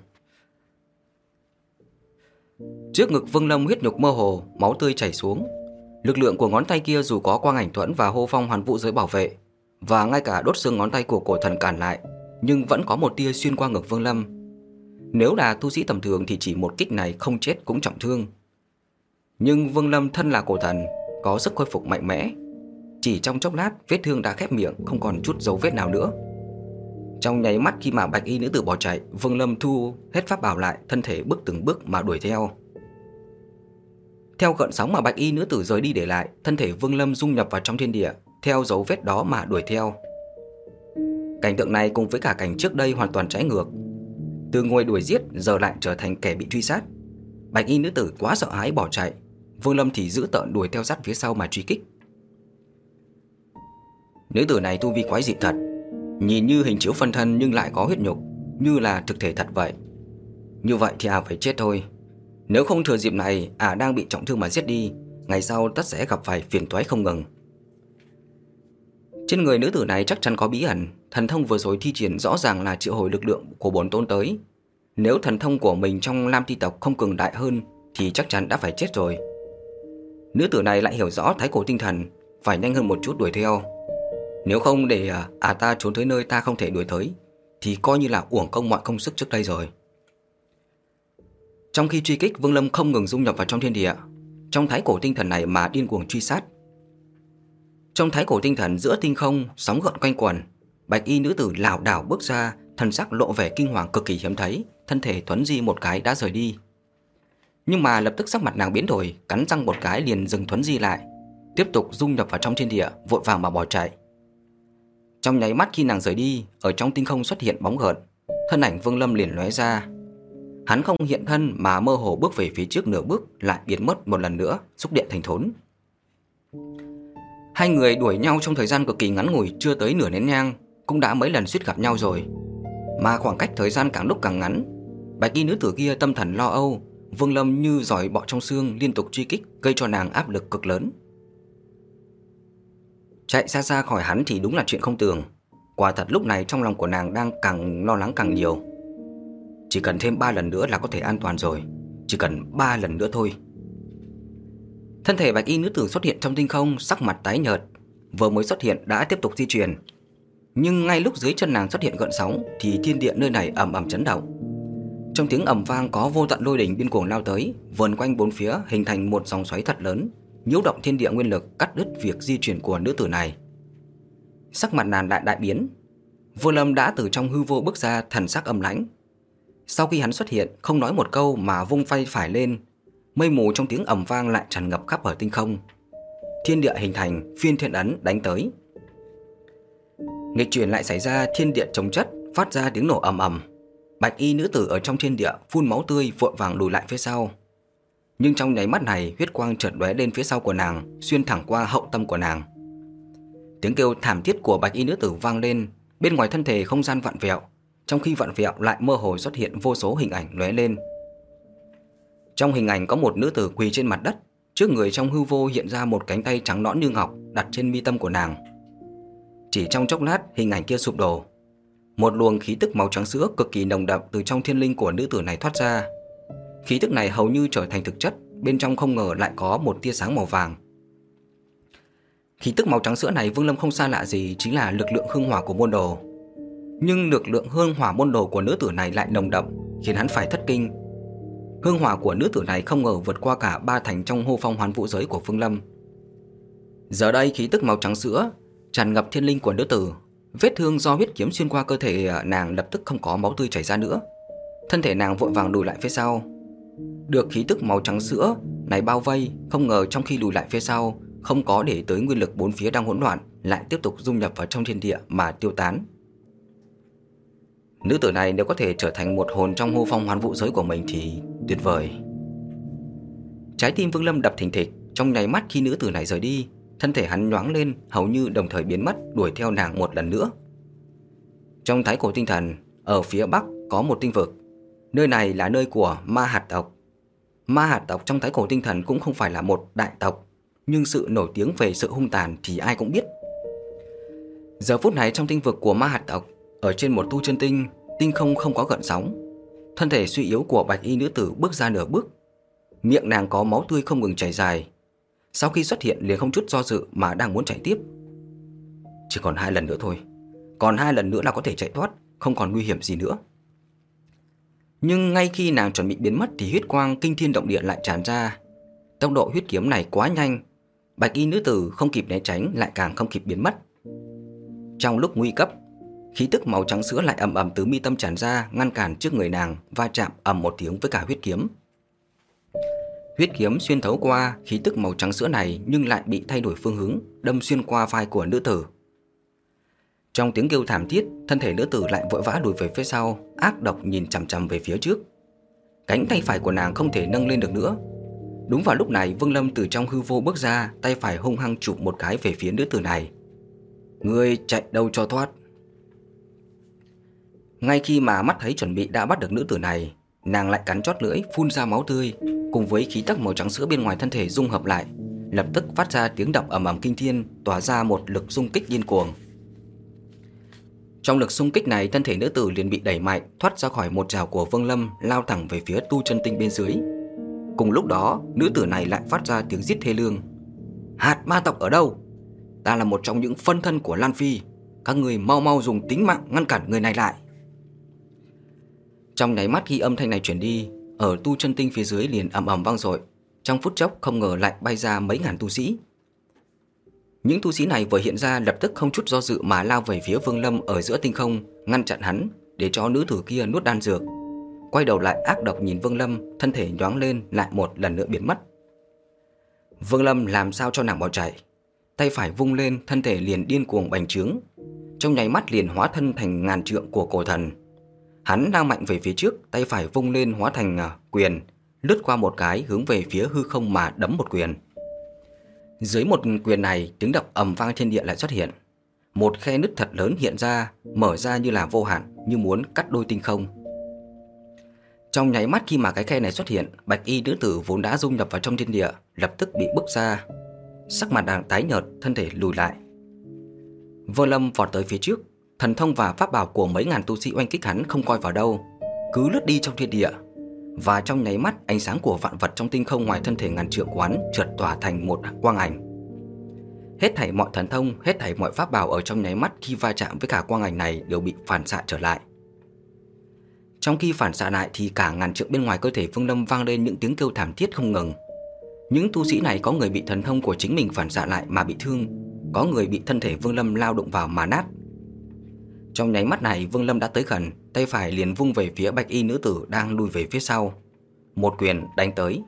Trước ngực Vương Lâm huyết nhục mơ hồ, máu tươi chảy xuống. Lực lượng của ngón tay kia dù có quang ảnh thuẫn và hô phong hoàn vũ giới bảo vệ, và ngay cả đốt xương ngón tay của cổ thần cản lại, nhưng vẫn có một tia xuyên qua ngực Vương Lâm. Nếu là tu sĩ tầm thường thì chỉ một kích này không chết cũng trọng thương. Nhưng Vương Lâm thân là cổ thần, có sức khôi phục mạnh mẽ. Chỉ trong chốc lát, vết thương đã khép miệng, không còn chút dấu vết nào nữa. Trong nháy mắt khi mà bạch y nữ tử bỏ chạy, Vương Lâm thu hết pháp bảo lại, thân thể bước từng bước mà đuổi theo. Theo gợn sóng mà bạch y nữ tử rời đi để lại, thân thể Vương Lâm dung nhập vào trong thiên địa, theo dấu vết đó mà đuổi theo. Cảnh tượng này cùng với cả cảnh trước đây hoàn toàn trái ngược. Từ người đuổi giết giờ lại trở thành kẻ bị truy sát. Bạch y nữ tử quá sợ hãi bỏ chạy, Vương Lâm thì giữ tợn đuổi theo sát phía sau mà truy kích. Nữ tử này tu vi quái dị thật, nhìn như hình chiếu phân thân nhưng lại có huyết nhục, như là thực thể thật vậy. Như vậy thì à phải chết thôi. Nếu không thừa dịp này à đang bị trọng thương mà giết đi, ngày sau tất sẽ gặp phải phiền toái không ngừng. Trên người nữ tử này chắc chắn có bí ẩn, thần thông vừa rồi thi triển rõ ràng là triệu hồi lực lượng của bổn tôn tới. Nếu thần thông của mình trong Lam Ti tộc không cường đại hơn thì chắc chắn đã phải chết rồi. Nữ tử này lại hiểu rõ thái cổ tinh thần, phải nhanh hơn một chút đuổi theo. Nếu không để à, à ta trốn tới nơi ta không thể đuổi tới thì coi như là uổng công mọi công sức trước đây rồi. Trong khi truy kích, Vương Lâm không ngừng dung nhập vào trong thiên địa, trong thái cổ tinh thần này mà điên cuồng truy sát. Trong thái cổ tinh thần giữa tinh không, sóng gợn quanh quẩn, bạch y nữ tử lảo đảo bước ra, thần sắc lộ vẻ kinh hoàng cực kỳ hiếm thấy, thân thể thuấn di một cái đã rời đi. Nhưng mà lập tức sắc mặt nàng biến đổi, cắn răng một cái liền dừng thuấn di lại, tiếp tục dung nhập vào trong thiên địa, vội vàng mà bỏ chạy. Trong nháy mắt khi nàng rời đi, ở trong tinh không xuất hiện bóng gợn, thân ảnh Vương Lâm liền lóe ra. Hắn không hiện thân mà mơ hồ bước về phía trước nửa bước, lại biến mất một lần nữa, xúc điện thành thốn. Hai người đuổi nhau trong thời gian cực kỳ ngắn ngủi, chưa tới nửa nén nhang, cũng đã mấy lần suýt gặp nhau rồi. Mà khoảng cách thời gian càng lúc càng ngắn, bạch y nữ tử kia tâm thần lo âu, Vương Lâm như giỏi bọ trong xương liên tục truy kích, gây cho nàng áp lực cực lớn. Chạy xa xa khỏi hắn thì đúng là chuyện không tưởng. Quả thật lúc này trong lòng của nàng đang càng lo lắng càng nhiều. Chỉ cần thêm ba lần nữa là có thể an toàn rồi. Chỉ cần ba lần nữa thôi. Thân thể bạch y nữ tử xuất hiện trong tinh không, sắc mặt tái nhợt, vừa mới xuất hiện đã tiếp tục di chuyển. Nhưng ngay lúc dưới chân nàng xuất hiện gợn sóng thì thiên địa nơi này ầm ầm chấn động. Trong tiếng ầm vang có vô tận lôi đỉnh điên cuồng lao tới, vờn quanh bốn phía hình thành một dòng xoáy thật lớn, nhiễu động thiên địa nguyên lực, cắt đứt việc di chuyển của nữ tử này. Sắc mặt nàng đại đại biến. Vương Lâm đã từ trong hư vô bước ra, thần sắc âm lãnh. Sau khi hắn xuất hiện, không nói một câu mà vung tay phải lên, mây mù trong tiếng ầm vang lại tràn ngập khắp ở tinh không. Thiên địa hình thành, phiên thiên ấn đánh tới. Nghịch chuyển lại xảy ra, thiên địa chồng chất, phát ra tiếng nổ ầm ầm. Bạch y nữ tử ở trong thiên địa phun máu tươi, vội vàng lùi lại phía sau. Nhưng trong nháy mắt này, huyết quang chợt lóe lên phía sau của nàng, xuyên thẳng qua hậu tâm của nàng. Tiếng kêu thảm thiết của bạch y nữ tử vang lên, bên ngoài thân thể không gian vặn vẹo, trong khi vặn vẹo lại mơ hồ xuất hiện vô số hình ảnh lóe lên. Trong hình ảnh có một nữ tử quỳ trên mặt đất, trước người trong hư vô hiện ra một cánh tay trắng nõn như ngọc đặt trên mi tâm của nàng. Chỉ trong chốc lát, hình ảnh kia sụp đổ. Một luồng khí tức màu trắng sữa cực kỳ nồng đậm từ trong thiên linh của nữ tử này thoát ra. Khí tức này hầu như trở thành thực chất, bên trong không ngờ lại có một tia sáng màu vàng. Khí tức màu trắng sữa này Vương Lâm không xa lạ gì, chính là lực lượng hương hỏa của môn đồ. Nhưng lực lượng hương hỏa môn đồ của nữ tử này lại nồng đậm, khiến hắn phải thất kinh. Hương hỏa của nữ tử này không ngờ vượt qua cả ba thành trong hô phong hoán vũ giới của Vương Lâm. Giờ đây khí tức màu trắng sữa tràn ngập thiên linh của nữ tử, vết thương do huyết kiếm xuyên qua cơ thể nàng lập tức không có máu tươi chảy ra nữa. Thân thể nàng vội vàng lùi lại phía sau. Được khí tức màu trắng sữa này bao vây, không ngờ trong khi lùi lại phía sau, không có để tới nguyên lực bốn phía đang hỗn loạn, lại tiếp tục dung nhập vào trong thiên địa mà tiêu tán. Nữ tử này nếu có thể trở thành một hồn trong hô phong hoán vũ giới của mình thì tuyệt vời. Trái tim Vương Lâm đập thình thịch, trong nháy mắt khi nữ tử này rời đi, thân thể hắn nhoáng lên, hầu như đồng thời biến mất, đuổi theo nàng một lần nữa. Trong thái cổ tinh thần, ở phía bắc có một tinh vực. Nơi này là nơi của Ma Hạt tộc. Ma Hạt tộc trong thái cổ tinh thần cũng không phải là một đại tộc, nhưng sự nổi tiếng về sự hung tàn thì ai cũng biết. Giờ phút này trong tinh vực của Ma Hạt tộc, ở trên một tu chân tinh, tinh không không có gợn sóng. Thân thể suy yếu của bạch y nữ tử bước ra nửa bước, miệng nàng có máu tươi không ngừng chảy dài. Sau khi xuất hiện liền không chút do dự mà đang muốn chạy tiếp. Chỉ còn hai lần nữa thôi, còn hai lần nữa là có thể chạy thoát, không còn nguy hiểm gì nữa. Nhưng ngay khi nàng chuẩn bị biến mất thì huyết quang kinh thiên động địa lại tràn ra. Tốc độ huyết kiếm này quá nhanh, bạch y nữ tử không kịp né tránh lại càng không kịp biến mất. Trong lúc nguy cấp, khí tức màu trắng sữa lại ầm ầm từ mi tâm tràn ra, ngăn cản trước người nàng, va chạm ầm một tiếng với cả huyết kiếm. Huyết kiếm xuyên thấu qua khí tức màu trắng sữa này nhưng lại bị thay đổi phương hướng, đâm xuyên qua vai của nữ tử. Trong tiếng kêu thảm thiết, thân thể nữ tử lại vội vã lùi về phía sau, ác độc nhìn chằm chằm về phía trước. Cánh tay phải của nàng không thể nâng lên được nữa. Đúng vào lúc này, Vương Lâm từ trong hư vô bước ra, tay phải hung hăng chụp một cái về phía nữ tử này. Ngươi chạy đâu cho thoát. Ngay khi mà mắt thấy chuẩn bị đã bắt được nữ tử này, nàng lại cắn chót lưỡi, phun ra máu tươi, cùng với khí tức màu trắng sữa bên ngoài thân thể dung hợp lại, lập tức phát ra tiếng động ầm ầm kinh thiên, tỏa ra một lực xung kích điên cuồng. Trong lực xung kích này, thân thể nữ tử liền bị đẩy mạnh, thoát ra khỏi một trảo của Vương Lâm, lao thẳng về phía tu chân tinh bên dưới. Cùng lúc đó, nữ tử này lại phát ra tiếng rít thê lương. Hạt ma tộc ở đâu? Ta là một trong những phân thân của Lan Phi, các người mau mau dùng tính mạng ngăn cản người này lại. Trong nháy mắt khi âm thanh này chuyển đi, ở tu chân tinh phía dưới liền ầm ầm vang dội. Trong phút chốc không ngờ lại bay ra mấy ngàn tu sĩ. Những tu sĩ này vừa hiện ra lập tức không chút do dự mà lao về phía Vương Lâm ở giữa tinh không, ngăn chặn hắn để cho nữ tử kia nuốt đan dược. Quay đầu lại ác độc nhìn Vương Lâm, thân thể nhoáng lên lại một lần nữa biến mất. Vương Lâm làm sao cho nàng bỏ chạy, tay phải vung lên, thân thể liền điên cuồng bành trướng, trong nháy mắt liền hóa thân thành ngàn trượng của cổ thần. Hắn đang mạnh về phía trước, tay phải vung lên hóa thành quyền, lướt qua một cái hướng về phía hư không mà đấm một quyền. Dưới một quyền này, tiếng động ầm vang thiên địa lại xuất hiện. Một khe nứt thật lớn hiện ra, mở ra như là vô hạn, như muốn cắt đôi tinh không. Trong nháy mắt khi mà cái khe này xuất hiện, bạch y nữ tử vốn đã dung nhập vào trong thiên địa lập tức bị bức ra, sắc mặt nàng tái nhợt, thân thể lùi lại. Vương Lâm vọt tới phía trước, thần thông và pháp bảo của mấy ngàn tu sĩ oanh kích hắn không coi vào đâu, cứ lướt đi trong thiên địa. Và trong nháy mắt, ánh sáng của vạn vật trong tinh không ngoài thân thể ngàn trượng của hắn chợt tỏa thành một quang ảnh. Hết thảy mọi thần thông, hết thảy mọi pháp bảo ở trong nháy mắt khi va chạm với cả quang ảnh này đều bị phản xạ trở lại. Trong khi phản xạ lại thì cả ngàn trượng bên ngoài cơ thể Vương Lâm vang lên những tiếng kêu thảm thiết không ngừng. Những tu sĩ này có người bị thần thông của chính mình phản xạ lại mà bị thương, có người bị thân thể Vương Lâm lao đụng vào mà nát. Trong nháy mắt này, Vương Lâm đã tới gần, tay phải liền vung về phía bạch y nữ tử đang lùi về phía sau, một quyền đánh tới.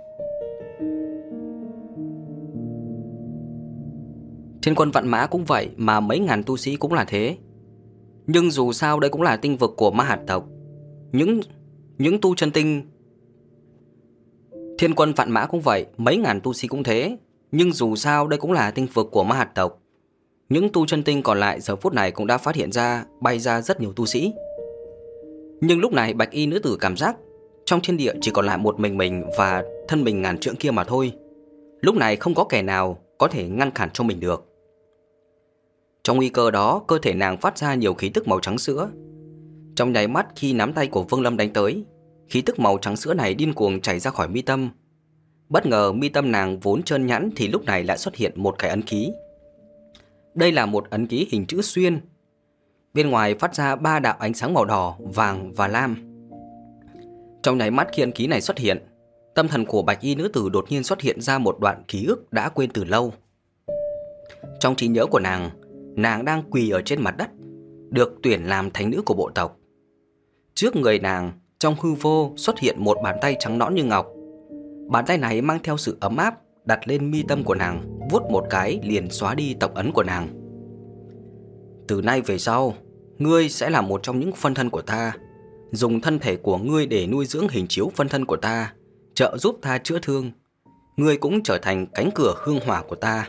Thiên quân vạn mã cũng vậy, mà mấy ngàn tu sĩ cũng là thế. Nhưng dù sao đây cũng là tinh vực của Ma Hạt tộc. Những những tu chân tinh Thiên quân vạn mã cũng vậy, mấy ngàn tu sĩ cũng thế. Nhưng dù sao đây cũng là tinh vực của Ma Hạt tộc. Những tu chân tinh còn lại giờ phút này cũng đã phát hiện ra, bay ra rất nhiều tu sĩ. Nhưng lúc này bạch y nữ tử cảm giác trong thiên địa chỉ còn lại một mình mình và thân mình ngàn trượng kia mà thôi. Lúc này không có kẻ nào có thể ngăn cản cho mình được. Trong nguy cơ đó, cơ thể nàng phát ra nhiều khí tức màu trắng sữa. Trong nháy mắt khi nắm tay của Vương Lâm đánh tới, Khí tức màu trắng sữa này điên cuồng chảy ra khỏi mi tâm. Bất ngờ mi tâm nàng vốn trơn nhẵn thì lúc này lại xuất hiện một cái ấn ký. Đây là một ấn ký hình chữ xuyên. Bên ngoài phát ra ba đạo ánh sáng màu đỏ, vàng và lam. Trong nháy mắt khi ấn ký này xuất hiện, tâm thần của bạch y nữ tử đột nhiên xuất hiện ra một đoạn ký ức đã quên từ lâu. Trong trí nhớ của nàng, nàng đang quỳ ở trên mặt đất, được tuyển làm thánh nữ của bộ tộc. Trước người nàng, trong hư vô xuất hiện một bàn tay trắng nõn như ngọc. Bàn tay này mang theo sự ấm áp, đặt lên mi tâm của nàng, vuốt một cái liền xóa đi tộc ấn của nàng. Từ nay về sau, ngươi sẽ là một trong những phân thân của ta. Dùng thân thể của ngươi để nuôi dưỡng hình chiếu phân thân của ta, trợ giúp ta chữa thương. Ngươi cũng trở thành cánh cửa hương hỏa của ta.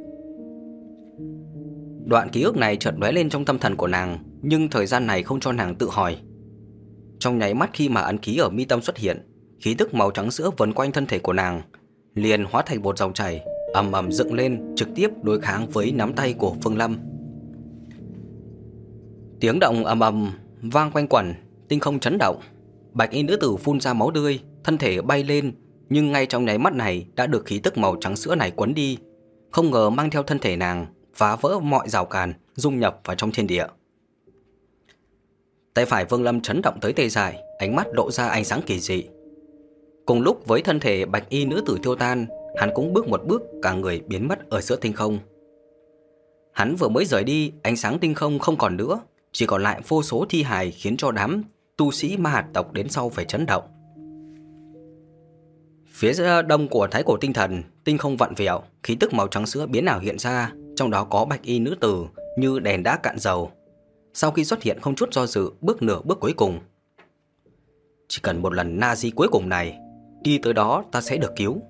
Đoạn ký ức này chợt lóe lên trong tâm thần của nàng, nhưng thời gian này không cho nàng tự hỏi. Trong nháy mắt khi mà ấn ký ở mi tâm xuất hiện, khí tức màu trắng sữa vần quanh thân thể của nàng liền hóa thành một dòng chảy, ầm ầm dựng lên, trực tiếp đối kháng với nắm tay của Phương Lâm. Tiếng động ầm ầm vang quanh quẩn, tinh không chấn động. Bạch y nữ tử phun ra máu tươi, thân thể bay lên, nhưng ngay trong nháy mắt này đã được khí tức màu trắng sữa này cuốn đi, không ngờ mang theo thân thể nàng, phá vỡ mọi rào cản, dung nhập vào trong thiên địa. Tay phải Vương Lâm chấn động tới tê dại, ánh mắt lộ ra ánh sáng kỳ dị. Cùng lúc với thân thể bạch y nữ tử tiêu tan, hắn cũng bước một bước, cả người biến mất ở giữa tinh không. Hắn vừa mới rời đi, ánh sáng tinh không không còn nữa, chỉ còn lại vô số thi hài, khiến cho đám tu sĩ ma hạt tộc đến sau phải chấn động. Phía đông của thái cổ tinh thần, tinh không vặn vẹo, khí tức màu trắng sữa biến ảo hiện ra, trong đó có bạch y nữ tử như đèn đã cạn dầu. Sau khi xuất hiện không chút do dự, bước nửa bước cuối cùng. Chỉ cần một lần na di cuối cùng này, đi tới đó ta sẽ được cứu.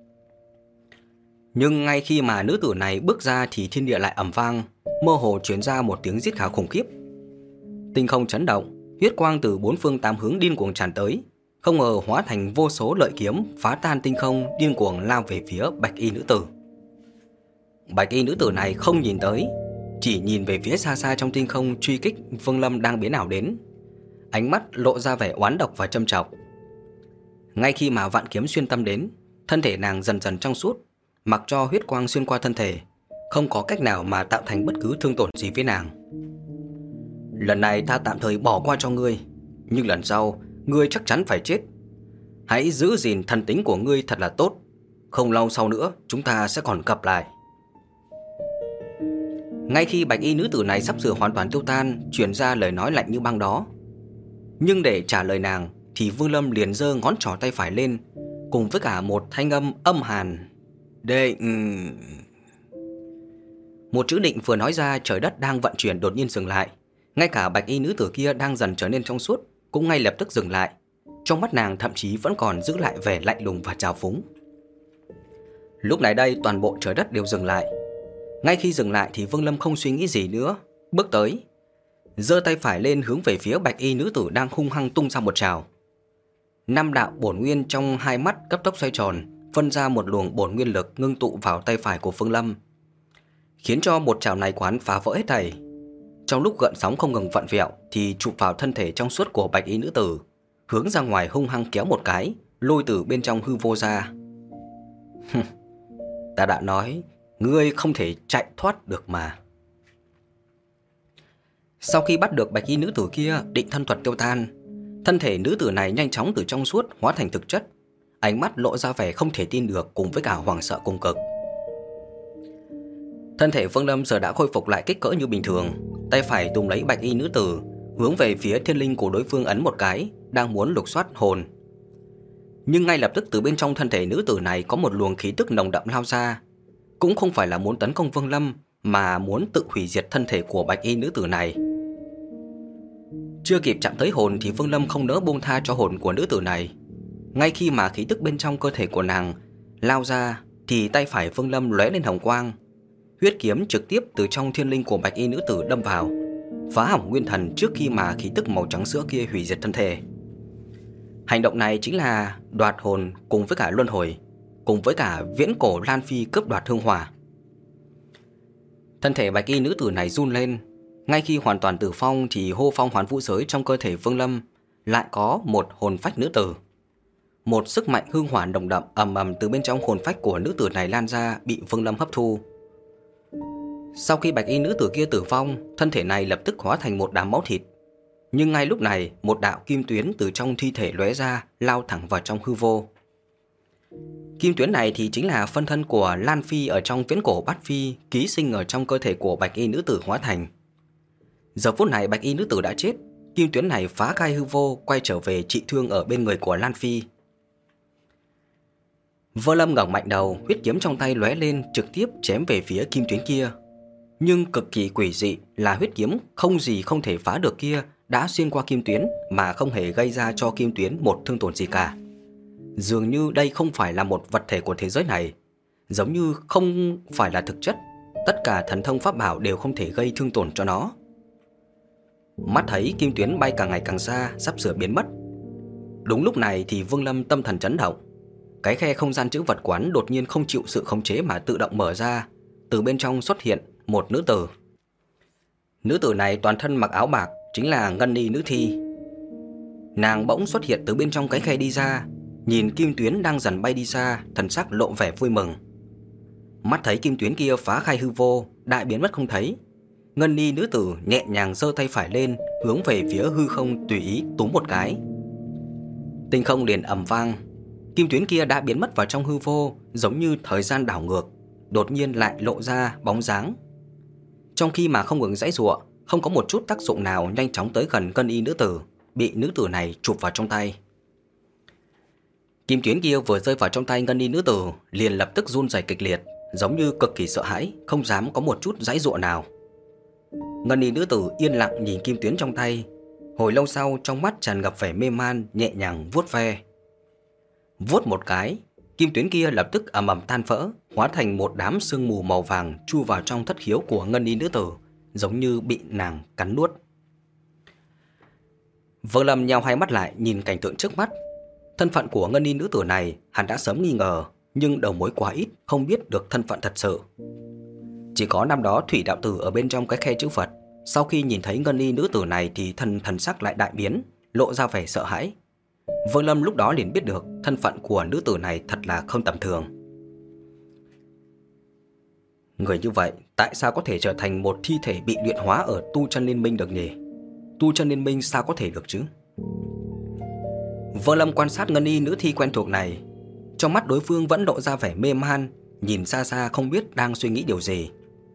Nhưng ngay khi mà nữ tử này bước ra thì thiên địa lại ầm vang, mơ hồ truyền ra một tiếng rít gào khủng khiếp. Tinh không chấn động, huyết quang từ bốn phương tám hướng điên cuồng tràn tới, không ngờ hóa thành vô số lợi kiếm phá tan tinh không, điên cuồng lao về phía bạch y nữ tử. Bạch y nữ tử này không nhìn tới, chỉ nhìn về phía xa xa trong tinh không truy kích Vương Lâm đang biến ảo đến. Ánh mắt lộ ra vẻ oán độc và châm chọc. Ngay khi mà vạn kiếm xuyên tâm đến, thân thể nàng dần dần trong suốt, mặc cho huyết quang xuyên qua thân thể, không có cách nào mà tạo thành bất cứ thương tổn gì với nàng. Lần này ta tạm thời bỏ qua cho ngươi, nhưng lần sau ngươi chắc chắn phải chết. Hãy giữ gìn thần tính của ngươi thật là tốt, không lâu sau nữa chúng ta sẽ còn gặp lại. Ngay khi bạch y nữ tử này sắp sửa hoàn toàn tiêu tan, truyền ra lời nói lạnh như băng đó. Nhưng để trả lời nàng thì Vương Lâm liền giơ ngón trỏ tay phải lên, cùng với cả một thanh âm âm hàn. Định. Một chữ định vừa nói ra, trời đất đang vận chuyển đột nhiên dừng lại. Ngay cả bạch y nữ tử kia đang dần trở nên trong suốt cũng ngay lập tức dừng lại. Trong mắt nàng thậm chí vẫn còn giữ lại vẻ lạnh lùng và trào phúng. Lúc này đây toàn bộ trời đất đều dừng lại. Ngay khi dừng lại thì Vương Lâm không suy nghĩ gì nữa, bước tới, giơ tay phải lên hướng về phía bạch y nữ tử đang hung hăng tung ra một trào. Năm đạo bổn nguyên trong hai mắt cấp tốc xoay tròn, phân ra một luồng bổn nguyên lực ngưng tụ vào tay phải của Vương Lâm, khiến cho một trào này của hắn phá vỡ hết thảy. Trong lúc gợn sóng không ngừng vặn vẹo thì chụp vào thân thể trong suốt của bạch y nữ tử, hướng ra ngoài hung hăng kéo một cái, lôi từ bên trong hư vô ra. Ta đã nói, ngươi không thể chạy thoát được mà. Sau khi bắt được bạch y nữ tử kia, định thân thuật tiêu tan, thân thể nữ tử này nhanh chóng từ trong suốt hóa thành thực chất, ánh mắt lộ ra vẻ không thể tin được cùng với cả hoảng sợ cùng cực. Thân thể Vương Lâm giờ đã khôi phục lại kích cỡ như bình thường, tay phải tung lấy bạch y nữ tử, hướng về phía thiên linh của đối phương ấn một cái, đang muốn lục soát hồn. Nhưng ngay lập tức từ bên trong thân thể nữ tử này có một luồng khí tức nồng đậm lao ra, cũng không phải là muốn tấn công Vương Lâm, mà muốn tự hủy diệt thân thể của bạch y nữ tử này. Chưa kịp chạm tới hồn thì Vương Lâm không nỡ buông tha cho hồn của nữ tử này. Ngay khi mà khí tức bên trong cơ thể của nàng lao ra thì tay phải Vương Lâm lóe lên hồng quang, huyết kiếm trực tiếp từ trong thiên linh của bạch y nữ tử đâm vào, phá hỏng nguyên thần trước khi mà khí tức màu trắng sữa kia hủy diệt thân thể. Hành động này chính là đoạt hồn cùng với cả luân hồi, cùng với cả viễn cổ Lan Phi cướp đoạt hương hỏa. Thân thể bạch y nữ tử này run lên. Ngay khi hoàn toàn tử phong thì hô phong hoán vũ giới trong cơ thể Vương Lâm lại có một hồn phách nữ tử. Một sức mạnh hương hỏa nồng đậm ầm ầm từ bên trong hồn phách của nữ tử này lan ra, bị Vương Lâm hấp thu. Sau khi bạch y nữ tử kia tử vong, thân thể này lập tức hóa thành một đám máu thịt. Nhưng ngay lúc này, một đạo kim tuyến từ trong thi thể lóe ra, lao thẳng vào trong hư vô. Kim tuyến này thì chính là phân thân của Lan Phi ở trong viễn cổ Bát Phi, ký sinh ở trong cơ thể của bạch y nữ tử hóa thành. Giờ phút này bạch y nữ tử đã chết, kim tuyến này phá khai hư vô, quay trở về trị thương ở bên người của Lan Phi. Vương Lâm ngẩng mạnh đầu, huyết kiếm trong tay lóe lên, trực tiếp chém về phía kim tuyến kia. Nhưng cực kỳ quỷ dị là huyết kiếm không gì không thể phá được kia đã xuyên qua kim tuyến mà không hề gây ra cho kim tuyến một thương tổn gì cả. Dường như đây không phải là một vật thể của thế giới này, giống như không phải là thực chất, tất cả thần thông pháp bảo đều không thể gây thương tổn cho nó. Mắt thấy kim tuyến bay càng ngày càng xa, sắp sửa biến mất. Đúng lúc này thì Vương Lâm tâm thần chấn động. Cái khe không gian trữ vật quán đột nhiên không chịu sự khống chế mà tự động mở ra. Từ bên trong xuất hiện một nữ tử. Nữ tử này toàn thân mặc áo bạc, chính là Ngân Ni nữ thi. Nàng bỗng xuất hiện từ bên trong cái khe đi ra, nhìn kim tuyến đang dần bay đi xa, thần sắc lộ vẻ vui mừng. Mắt thấy kim tuyến kia phá khai hư vô, đại biến mất không thấy, Ngân Ni nữ tử nhẹ nhàng giơ tay phải lên, hướng về phía hư không tùy ý túm một cái. Tinh không liền ầm vang, kim tuyến kia đã biến mất vào trong hư vô, giống như thời gian đảo ngược, đột nhiên lại lộ ra bóng dáng. Trong khi mà không ngừng giãy giụa, không có một chút tác dụng nào, nhanh chóng tới gần Ngân Y nữ tử, bị nữ tử này chụp vào trong tay. Kim tuyến kia vừa rơi vào trong tay Ngân Y nữ tử, liền lập tức run rẩy kịch liệt, giống như cực kỳ sợ hãi, không dám có một chút giãy giụa nào. Ngân Y nữ tử yên lặng nhìn kim tuyến trong tay, hồi lâu sau trong mắt tràn ngập vẻ mê man, nhẹ nhàng vuốt ve. Vuốt một cái, kim tuyến kia lập tức ầm ầm tan vỡ, hóa thành một đám sương mù màu vàng chui vào trong thất khiếu của Ngân Y nữ tử, giống như bị nàng cắn nuốt. Vương Lâm nheo hai mắt lại nhìn cảnh tượng trước mắt. Thân phận của Ngân Y nữ tử này hắn đã sớm nghi ngờ, nhưng đầu mối quá ít, không biết được thân phận thật sự. Chỉ có năm đó Thủy đạo tử ở bên trong cái khe chữ vật, sau khi nhìn thấy Ngân Y nữ tử này thì thần thần sắc lại đại biến, lộ ra vẻ sợ hãi. Vương Lâm lúc đó liền biết được thân phận của nữ tử này thật là không tầm thường. Người như vậy tại sao có thể trở thành một thi thể bị luyện hóa ở tu chân liên minh được nhỉ? Tu chân liên minh sao có thể được chứ? Vương Lâm quan sát Ngân Y nữ thi quen thuộc này, trong mắt đối phương vẫn lộ ra vẻ mê man, nhìn xa xa không biết đang suy nghĩ điều gì.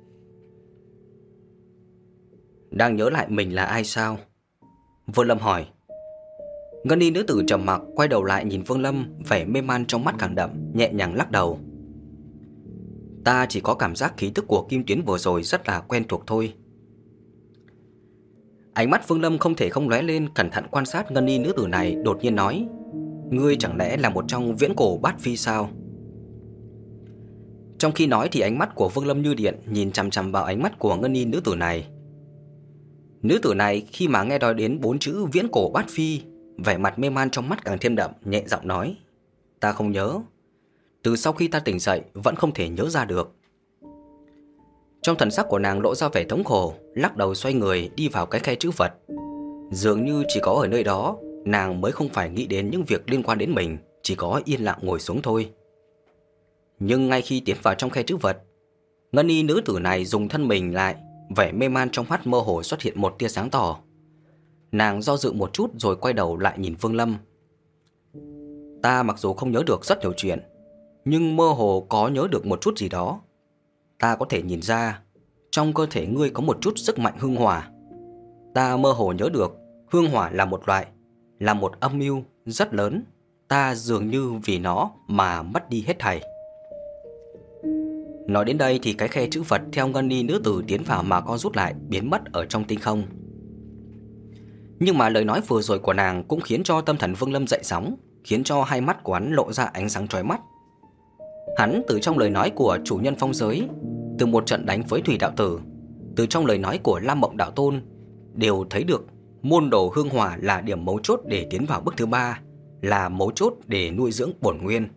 Đang nhớ lại mình là ai sao? Vương Lâm hỏi. Ngân Y nữ tử trầm mặc, quay đầu lại nhìn Vương Lâm, vẻ mê man trong mắt càng đậm, nhẹ nhàng lắc đầu. Ta chỉ có cảm giác khí tức của kim tuyến vừa rồi rất là quen thuộc thôi. Ánh mắt Vương Lâm không thể không lóe lên, cẩn thận quan sát Ngân Y nữ tử này, đột nhiên nói: Ngươi chẳng lẽ là một trong viễn cổ Bát Phi sao? Trong khi nói thì ánh mắt của Vương Lâm như điện, nhìn chằm chằm vào ánh mắt của Ngân Y nữ tử này. Nữ tử này khi mà nghe nói đến bốn chữ viễn cổ Bát Phi, vẻ mặt mê man trong mắt càng thêm đậm, nhẹ giọng nói: Ta không nhớ. Từ sau khi ta tỉnh dậy vẫn không thể nhớ ra được. Trong thần sắc của nàng lộ ra vẻ thống khổ, lắc đầu xoay người đi vào cái khe trữ vật. Dường như chỉ có ở nơi đó nàng mới không phải nghĩ đến những việc liên quan đến mình, chỉ có yên lặng ngồi xuống thôi. Nhưng ngay khi tiến vào trong khe trữ vật, Ngân Y nữ tử này dùng thân mình lại, vẻ mê man trong mắt mơ hồ xuất hiện một tia sáng tỏ. Nàng do dự một chút rồi quay đầu lại nhìn Vương Lâm. Ta mặc dù không nhớ được rất nhiều chuyện, nhưng mơ hồ có nhớ được một chút gì đó. Ta có thể nhìn ra trong cơ thể ngươi có một chút sức mạnh hương hỏa. Ta mơ hồ nhớ được hương hỏa là một loại, là một âm mưu rất lớn. Ta dường như vì nó mà mất đi hết thảy. Nói đến đây thì cái khe chữ vật theo Ngân Y nữ tử tiến vào mà co rút lại, biến mất ở trong tinh không. Nhưng mà lời nói vừa rồi của nàng cũng khiến cho tâm thần Vương Lâm dậy sóng, khiến cho hai mắt của hắn lộ ra ánh sáng chói mắt. Hắn từ trong lời nói của chủ nhân phong giới, từ một trận đánh với Thủy đạo tử, từ trong lời nói của Lam Mộng đạo tôn, đều thấy được môn đồ hương hỏa là điểm mấu chốt để tiến vào bước thứ ba, là mấu chốt để nuôi dưỡng bổn nguyên.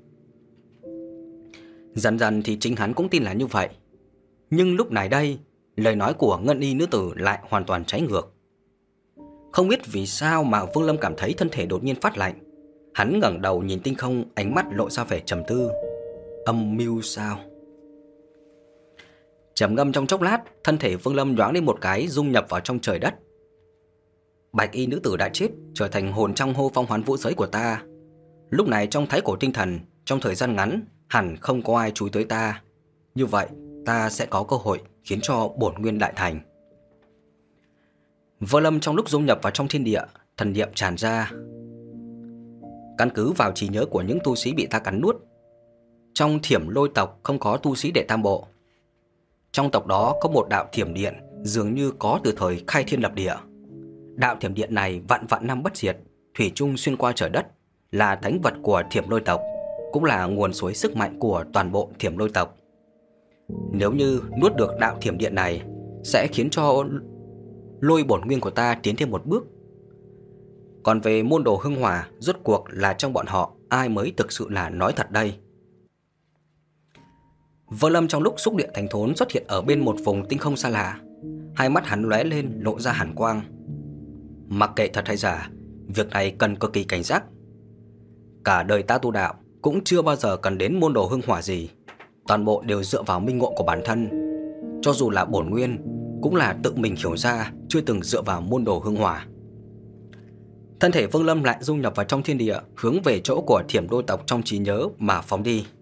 Dần dần thì chính hắn cũng tin là như vậy. Nhưng lúc này đây, lời nói của Ngân Y nữ tử lại hoàn toàn trái ngược. Không biết vì sao mà Vương Lâm cảm thấy thân thể đột nhiên phát lạnh. Hắn ngẩng đầu nhìn tinh không, ánh mắt lộ ra vẻ trầm tư. Âm mưu sao? Trầm ngâm trong chốc lát, thân thể Vương Lâm nhoáng lên một cái, dung nhập vào trong trời đất. Bạch y nữ tử đã chết, trở thành hồn trong hô phong hoán vũ giới của ta. Lúc này trong thái cổ tinh thần, trong thời gian ngắn hẳn không có ai chú ý tới ta. Như vậy ta sẽ có cơ hội khiến cho bổn nguyên đại thành. Vương Lâm trong lúc dung nhập vào trong thiên địa, thần niệm tràn ra. Căn cứ vào trí nhớ của những tu sĩ bị ta cắn nuốt, trong Thiểm Lôi tộc không có tu sĩ đệ tam bộ. Trong tộc đó có một đạo thiểm điện, dường như có từ thời khai thiên lập địa. Đạo thiểm điện này vạn vạn năm bất diệt, thủy chung xuyên qua trời đất, là thánh vật của Thiểm Lôi tộc, cũng là nguồn suối sức mạnh của toàn bộ Thiểm Lôi tộc. Nếu như nuốt được đạo thiểm điện này, sẽ khiến cho lôi bổn nguyên của ta tiến thêm một bước. Còn về môn đồ hưng hỏa, rốt cuộc là trong bọn họ ai mới thực sự là nói thật đây? Vương Lâm trong lúc xúc địa thành thốn xuất hiện ở bên một vùng tinh không xa lạ. Hai mắt hắn lóe lên, lộ ra hàn quang. Mặc kệ thật hay giả, việc này cần cực kỳ cảnh giác. Cả đời ta tu đạo cũng chưa bao giờ cần đến môn đồ hưng hỏa gì, toàn bộ đều dựa vào minh ngộ của bản thân. Cho dù là bổn nguyên, cũng là tự mình hiểu ra, chưa từng dựa vào môn đồ hưng hỏa. Thân thể Vương Lâm lại dung nhập vào trong thiên địa, hướng về chỗ của Thiểm Lôi tộc trong trí nhớ mà phóng đi.